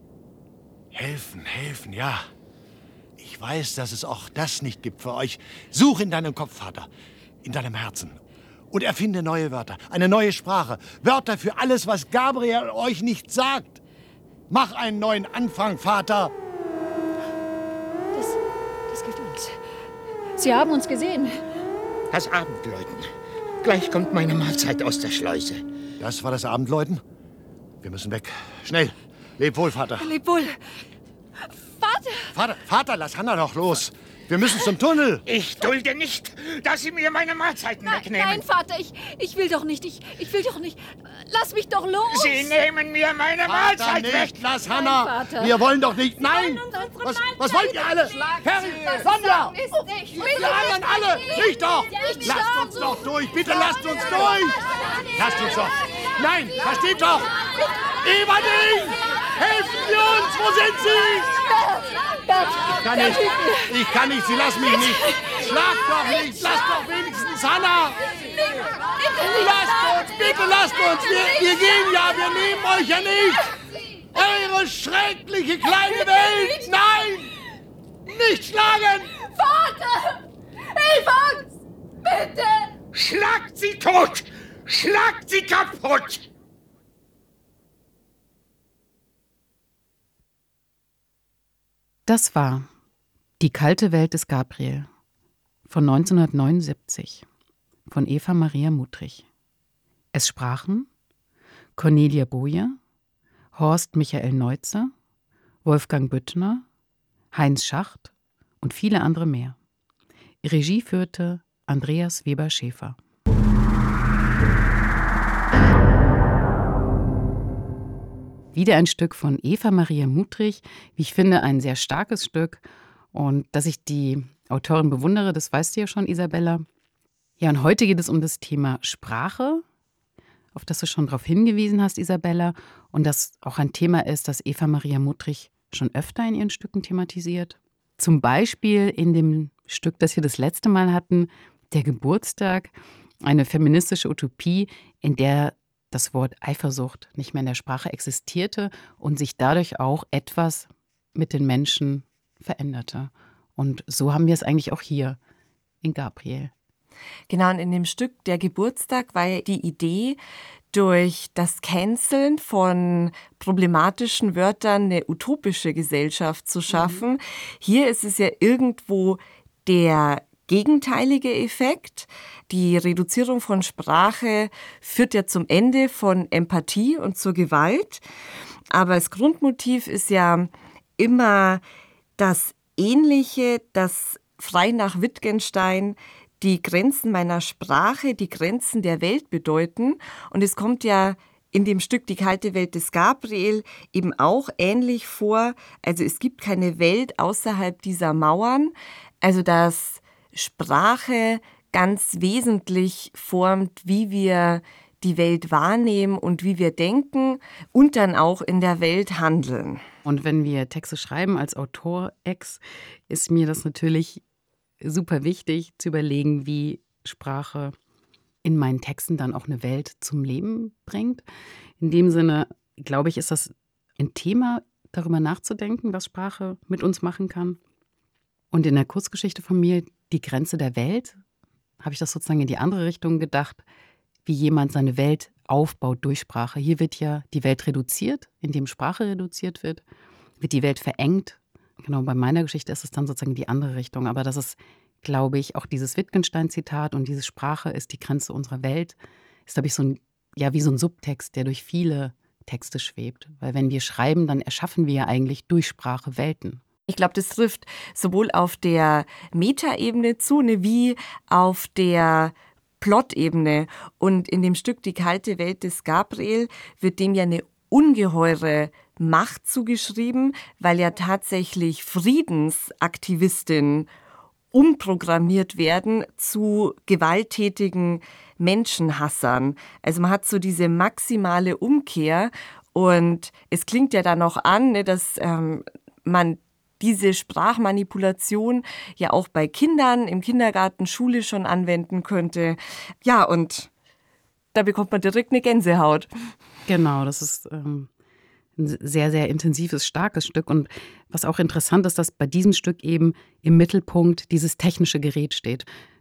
Speaker 4: Helfen, helfen, ja. Ich weiß, dass es auch das nicht gibt für euch. Such in deinem Kopf, Vater. in deinem Herzen. Und erfinde neue Wörter, eine neue Sprache. Wörter für alles, was Gabriel euch nicht sagt. Mach einen neuen Anfang, Vater.
Speaker 5: Das, das gibt uns. Sie haben uns gesehen.
Speaker 11: Das Abendläuten. Gleich kommt meine Mahlzeit aus der Schleuse.
Speaker 4: Das war das Abendläuten? Wir müssen weg. Schnell. Leb wohl, Vater.
Speaker 5: Leb wohl. Vater!
Speaker 4: Vater, Vater, lass Hanna doch los. Wir müssen zum Tunnel.
Speaker 11: Ich dulde nicht, dass Sie mir meine Mahlzeiten
Speaker 5: Nein,
Speaker 11: wegnehmen.
Speaker 5: nein, Vater, ich, ich will doch nicht. Ich, ich will doch nicht. Lass mich doch los.
Speaker 11: Sie nehmen mir meine
Speaker 4: Vater,
Speaker 11: Mahlzeit
Speaker 4: nicht.
Speaker 11: weg.
Speaker 4: Lass Hanna.
Speaker 5: Nein, Vater.
Speaker 4: Wir wollen doch nicht. Nein. Was, was wollt ihr alle? Harry, Sonja. Wir anderen alle. Nicht doch. Lasst uns doch durch. Bitte lasst uns durch. Lasst uns doch. Nein, versteht doch. Everding. Helfen Sie uns. Wo sind Sie? Ich kann nicht. Ich kann nicht. Sie lassen mich nicht. Schlag doch nicht. Lasst doch wenigstens Hanna. Lasst uns. Bitte lasst uns. Wir, wir gehen ja. Wir nehmen euch ja nicht. Eure schreckliche kleine Welt. Nein. Nicht schlagen.
Speaker 14: Vater! Hilf uns! Bitte!
Speaker 11: Schlagt sie tot. Schlagt sie kaputt.
Speaker 2: Das war Die kalte Welt des Gabriel von neunzehnhundertneunundsiebzig von Eva Maria Muttrich. Es sprachen Cornelia Boje, Horst Michael Neutze, Wolfgang Büttner, Heinz Schacht und viele andere mehr. Regie führte Andreas Weber-Schäfer. Wieder ein Stück von Eva Maria Muttrich, wie ich finde, ein sehr starkes Stück. Und dass ich die Autorin bewundere, das weißt du ja schon, Isabella. Ja, und heute geht es um das Thema Sprache, auf das du schon darauf hingewiesen hast, Isabella. Und das auch ein Thema ist, das Eva Maria Muttrich schon öfter in ihren Stücken thematisiert. Zum Beispiel in dem Stück, das wir das letzte Mal hatten, Der Geburtstag, eine feministische Utopie, in der das Wort Eifersucht nicht mehr in der Sprache existierte und sich dadurch auch etwas mit den Menschen veränderte. Und so haben wir es eigentlich auch hier in Gabriel.
Speaker 1: Genau, und in dem Stück Der Geburtstag war ja die Idee, durch das Canceln von problematischen Wörtern eine utopische Gesellschaft zu schaffen. Mhm. Hier ist es ja irgendwo der gegenteilige Effekt. Die Reduzierung von Sprache führt ja zum Ende von Empathie und zur Gewalt. Aber das Grundmotiv ist ja immer das Ähnliche, das frei nach Wittgenstein die Grenzen meiner Sprache, die Grenzen der Welt bedeuten. Und es kommt ja in dem Stück Die kalte Welt des Gabriel eben auch ähnlich vor. Also es gibt keine Welt außerhalb dieser Mauern. Also dass Sprache ganz wesentlich formt, wie wir die Welt wahrnehmen und wie wir denken und dann auch in der Welt handeln.
Speaker 2: Und wenn wir Texte schreiben als Autor-Ex, ist mir das natürlich super wichtig zu überlegen, wie Sprache in meinen Texten dann auch eine Welt zum Leben bringt. In dem Sinne, glaube ich, ist das ein Thema, darüber nachzudenken, was Sprache mit uns machen kann. Und in der Kurzgeschichte von mir, Die Grenze der Welt, habe ich das sozusagen in die andere Richtung gedacht, wie jemand seine Welt aufbaut durch Sprache. Hier wird ja die Welt reduziert, indem Sprache reduziert wird, wird die Welt verengt. Genau, bei meiner Geschichte ist es dann sozusagen die andere Richtung. Aber das ist, glaube ich, auch dieses Wittgenstein-Zitat und diese Sprache ist die Grenze unserer Welt, ist, glaube ich, so ein, ja, wie so ein Subtext, der durch viele Texte schwebt. Weil wenn wir schreiben, dann erschaffen wir ja eigentlich durch Sprache Welten.
Speaker 1: Ich glaube, das trifft sowohl auf der Metaebene zu, ne, wie auf der Plot-Ebene. Und in dem Stück Die kalte Welt des Gabriel wird dem ja eine ungeheure Macht zugeschrieben, weil ja tatsächlich Friedensaktivistinnen umprogrammiert werden zu gewalttätigen Menschenhassern. Also man hat so diese maximale Umkehr und es klingt ja dann noch an, ne, dass ähm, man diese Sprachmanipulation ja auch bei Kindern im Kindergarten, Schule schon anwenden könnte. Ja, und da bekommt man direkt eine Gänsehaut.
Speaker 2: Genau, das ist ähm, ein sehr, sehr intensives, starkes Stück. Und was auch interessant ist, dass bei diesem Stück eben im Mittelpunkt dieses technische Gerät steht.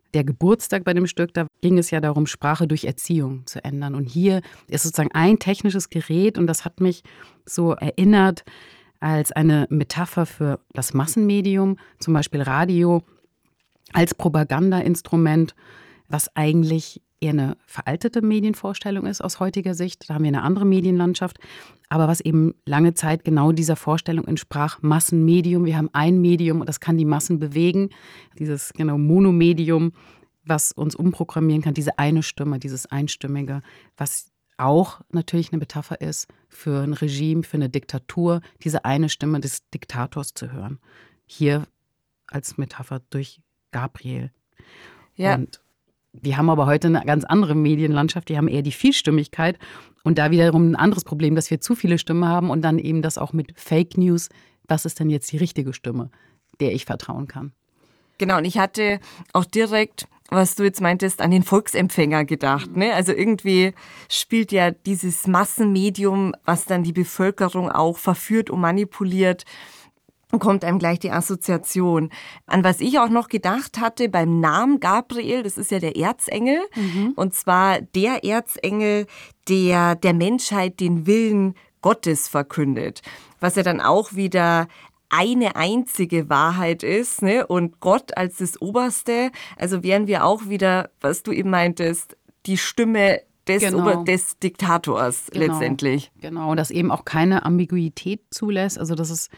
Speaker 2: der Geburtstag bei dem Stück, da ging es ja darum, Sprache durch Erziehung zu ändern. Und hier ist sozusagen ein technisches Gerät und das hat mich so erinnert als eine Metapher für das Massenmedium, zum Beispiel Radio, als Propagandainstrument, was eigentlich eher eine veraltete Medienvorstellung ist aus heutiger Sicht. Da haben wir eine andere Medienlandschaft, aber was eben lange Zeit genau dieser Vorstellung entsprach, Massenmedium. Wir haben ein Medium und das kann die Massen bewegen. Dieses genau Monomedium, was uns umprogrammieren kann, diese eine Stimme, dieses Einstimmige, was auch natürlich eine Metapher ist für ein Regime, für eine Diktatur, diese eine Stimme des Diktators zu hören. Hier als Metapher durch Gabriel.
Speaker 1: Ja.
Speaker 2: Und wir haben aber heute eine ganz andere Medienlandschaft, die haben eher die Vielstimmigkeit und da wiederum ein anderes Problem, dass wir zu viele Stimmen haben und dann eben das auch mit Fake News, was ist denn jetzt die richtige Stimme, der ich vertrauen kann.
Speaker 1: Genau, und ich hatte auch direkt, was du jetzt meintest, an den Volksempfänger gedacht. Ne? Also irgendwie spielt ja dieses Massenmedium, was dann die Bevölkerung auch verführt und manipuliert, kommt einem gleich die Assoziation. An was ich auch noch gedacht hatte beim Namen Gabriel, das ist ja der Erzengel, mhm. und zwar der Erzengel, der der Menschheit den Willen Gottes verkündet, was ja dann auch wieder eine einzige Wahrheit ist, ne? Und Gott als das Oberste, also wären wir auch wieder, was du eben meintest, die Stimme des,
Speaker 2: genau.
Speaker 1: Ober- des Diktators
Speaker 2: genau.
Speaker 1: letztendlich.
Speaker 2: Genau, dass eben auch keine Ambiguität zulässt, also das ist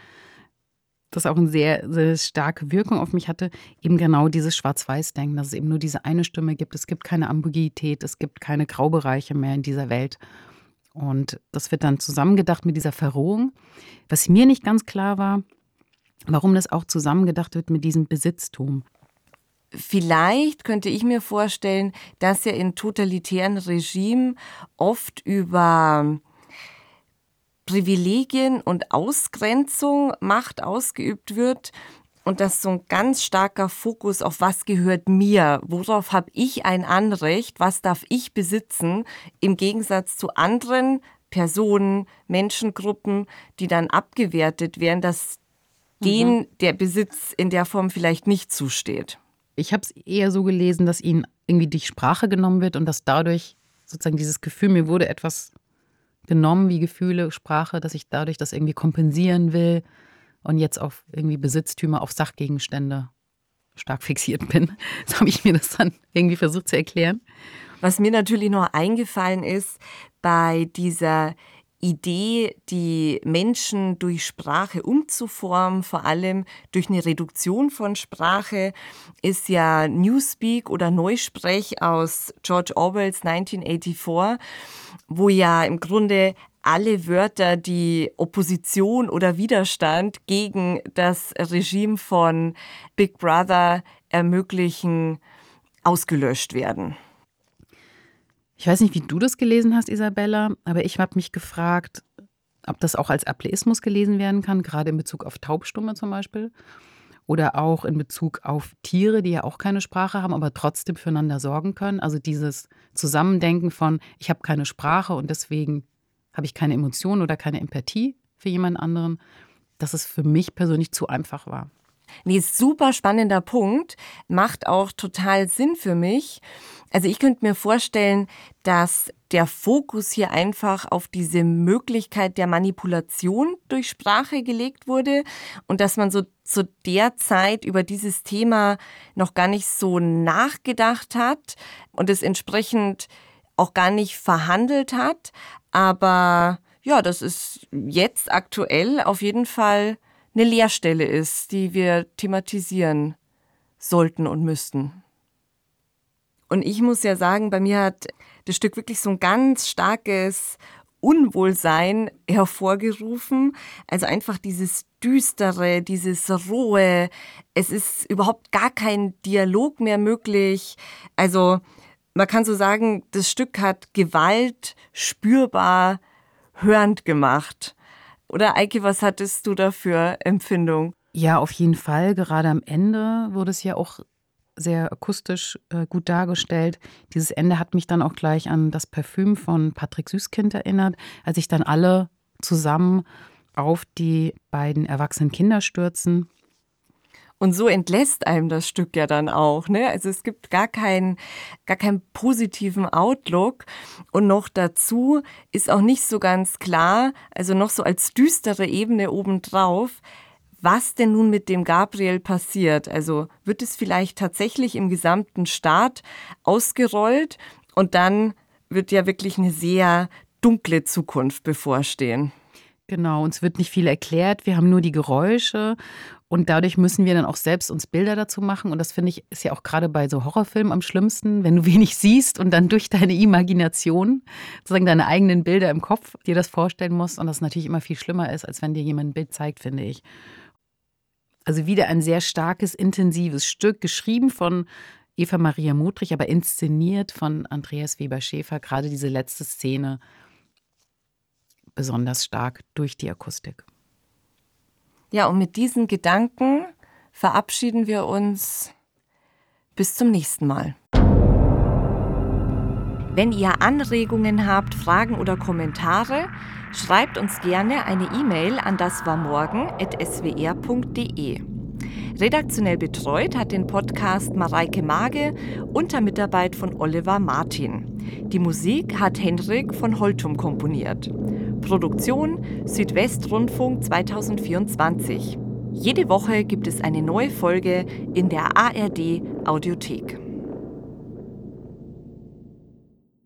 Speaker 2: das auch eine sehr, sehr starke Wirkung auf mich hatte, eben genau dieses Schwarz-Weiß-Denken, dass es eben nur diese eine Stimme gibt. Es gibt keine Ambiguität, es gibt keine Graubereiche mehr in dieser Welt. Und das wird dann zusammengedacht mit dieser Verrohung. Was mir nicht ganz klar war, warum das auch zusammengedacht wird mit diesem Besitztum.
Speaker 1: Vielleicht könnte ich mir vorstellen, dass ja in totalitären Regimen oft über Privilegien und Ausgrenzung Macht ausgeübt wird und dass so ein ganz starker Fokus auf was gehört mir, worauf habe ich ein Anrecht, was darf ich besitzen, im Gegensatz zu anderen Personen, Menschengruppen, die dann abgewertet werden, dass mhm. denen der Besitz in der Form vielleicht nicht zusteht.
Speaker 2: Ich habe es eher so gelesen, dass ihnen irgendwie die Sprache genommen wird und dass dadurch sozusagen dieses Gefühl, mir wurde etwas genommen wie Gefühle, Sprache, dass ich dadurch das irgendwie kompensieren will und jetzt auf irgendwie Besitztümer, auf Sachgegenstände stark fixiert bin. So habe ich mir das dann irgendwie versucht zu erklären.
Speaker 1: Was mir natürlich noch eingefallen ist, bei dieser Idee, die Menschen durch Sprache umzuformen, vor allem durch eine Reduktion von Sprache, ist ja Newspeak oder Neusprech aus George Orwells neunzehnhundertvierundachtzig, wo ja im Grunde alle Wörter, die Opposition oder Widerstand gegen das Regime von Big Brother ermöglichen, ausgelöscht werden.
Speaker 2: Ich weiß nicht, wie du das gelesen hast, Isabella, aber ich habe mich gefragt, ob das auch als Ableismus gelesen werden kann, gerade in Bezug auf Taubstumme zum Beispiel. Oder auch in Bezug auf Tiere, die ja auch keine Sprache haben, aber trotzdem füreinander sorgen können. Also dieses Zusammendenken von, ich habe keine Sprache und deswegen habe ich keine Emotionen oder keine Empathie für jemand anderen, dass es für mich persönlich zu einfach war.
Speaker 1: Nee, super spannender Punkt, macht auch total Sinn für mich. Also ich könnte mir vorstellen, dass der Fokus hier einfach auf diese Möglichkeit der Manipulation durch Sprache gelegt wurde und dass man so zu der Zeit über dieses Thema noch gar nicht so nachgedacht hat und es entsprechend auch gar nicht verhandelt hat. Aber ja, das ist jetzt aktuell auf jeden Fall eine Leerstelle ist, die wir thematisieren sollten und müssten. Und ich muss ja sagen, bei mir hat das Stück wirklich so ein ganz starkes Unwohlsein hervorgerufen. Also einfach dieses Düstere, dieses Rohe. Es ist überhaupt gar kein Dialog mehr möglich. Also man kann so sagen, das Stück hat Gewalt spürbar hörend gemacht. Oder Eike, was hattest du da für Empfindung?
Speaker 2: Ja, auf jeden Fall. Gerade am Ende wurde es ja auch sehr akustisch äh, gut dargestellt. Dieses Ende hat mich dann auch gleich an das Parfüm von Patrick Süßkind erinnert, als sich dann alle zusammen auf die beiden erwachsenen Kinder stürzen.
Speaker 1: Und so entlässt einem das Stück ja dann auch, ne? Also es gibt gar keinen, gar keinen positiven Outlook. Und noch dazu ist auch nicht so ganz klar, also noch so als düstere Ebene obendrauf, was denn nun mit dem Gabriel passiert. Also wird es vielleicht tatsächlich im gesamten Staat ausgerollt und dann wird ja wirklich eine sehr dunkle Zukunft bevorstehen.
Speaker 2: Genau, uns wird nicht viel erklärt, wir haben nur die Geräusche und dadurch müssen wir dann auch selbst uns Bilder dazu machen und das finde ich ist ja auch gerade bei so Horrorfilmen am schlimmsten, wenn du wenig siehst und dann durch deine Imagination, sozusagen deine eigenen Bilder im Kopf dir das vorstellen musst und das natürlich immer viel schlimmer ist, als wenn dir jemand ein Bild zeigt, finde ich. Also wieder ein sehr starkes, intensives Stück, geschrieben von Eva Maria Mudrich, aber inszeniert von Andreas Weber-Schäfer, gerade diese letzte Szene besonders stark durch die Akustik.
Speaker 1: Ja, und mit diesen Gedanken verabschieden wir uns bis zum nächsten Mal. Wenn ihr Anregungen habt, Fragen oder Kommentare, schreibt uns gerne eine E-Mail an daswarmorgen at s w r punkt d e. Redaktionell betreut hat den Podcast Mareike Mage unter Mitarbeit von Oliver Martin. Die Musik hat Henrik von Holtum komponiert. Produktion Südwestrundfunk zwanzig vierundzwanzig. Jede Woche gibt es eine neue Folge in der A R D Audiothek.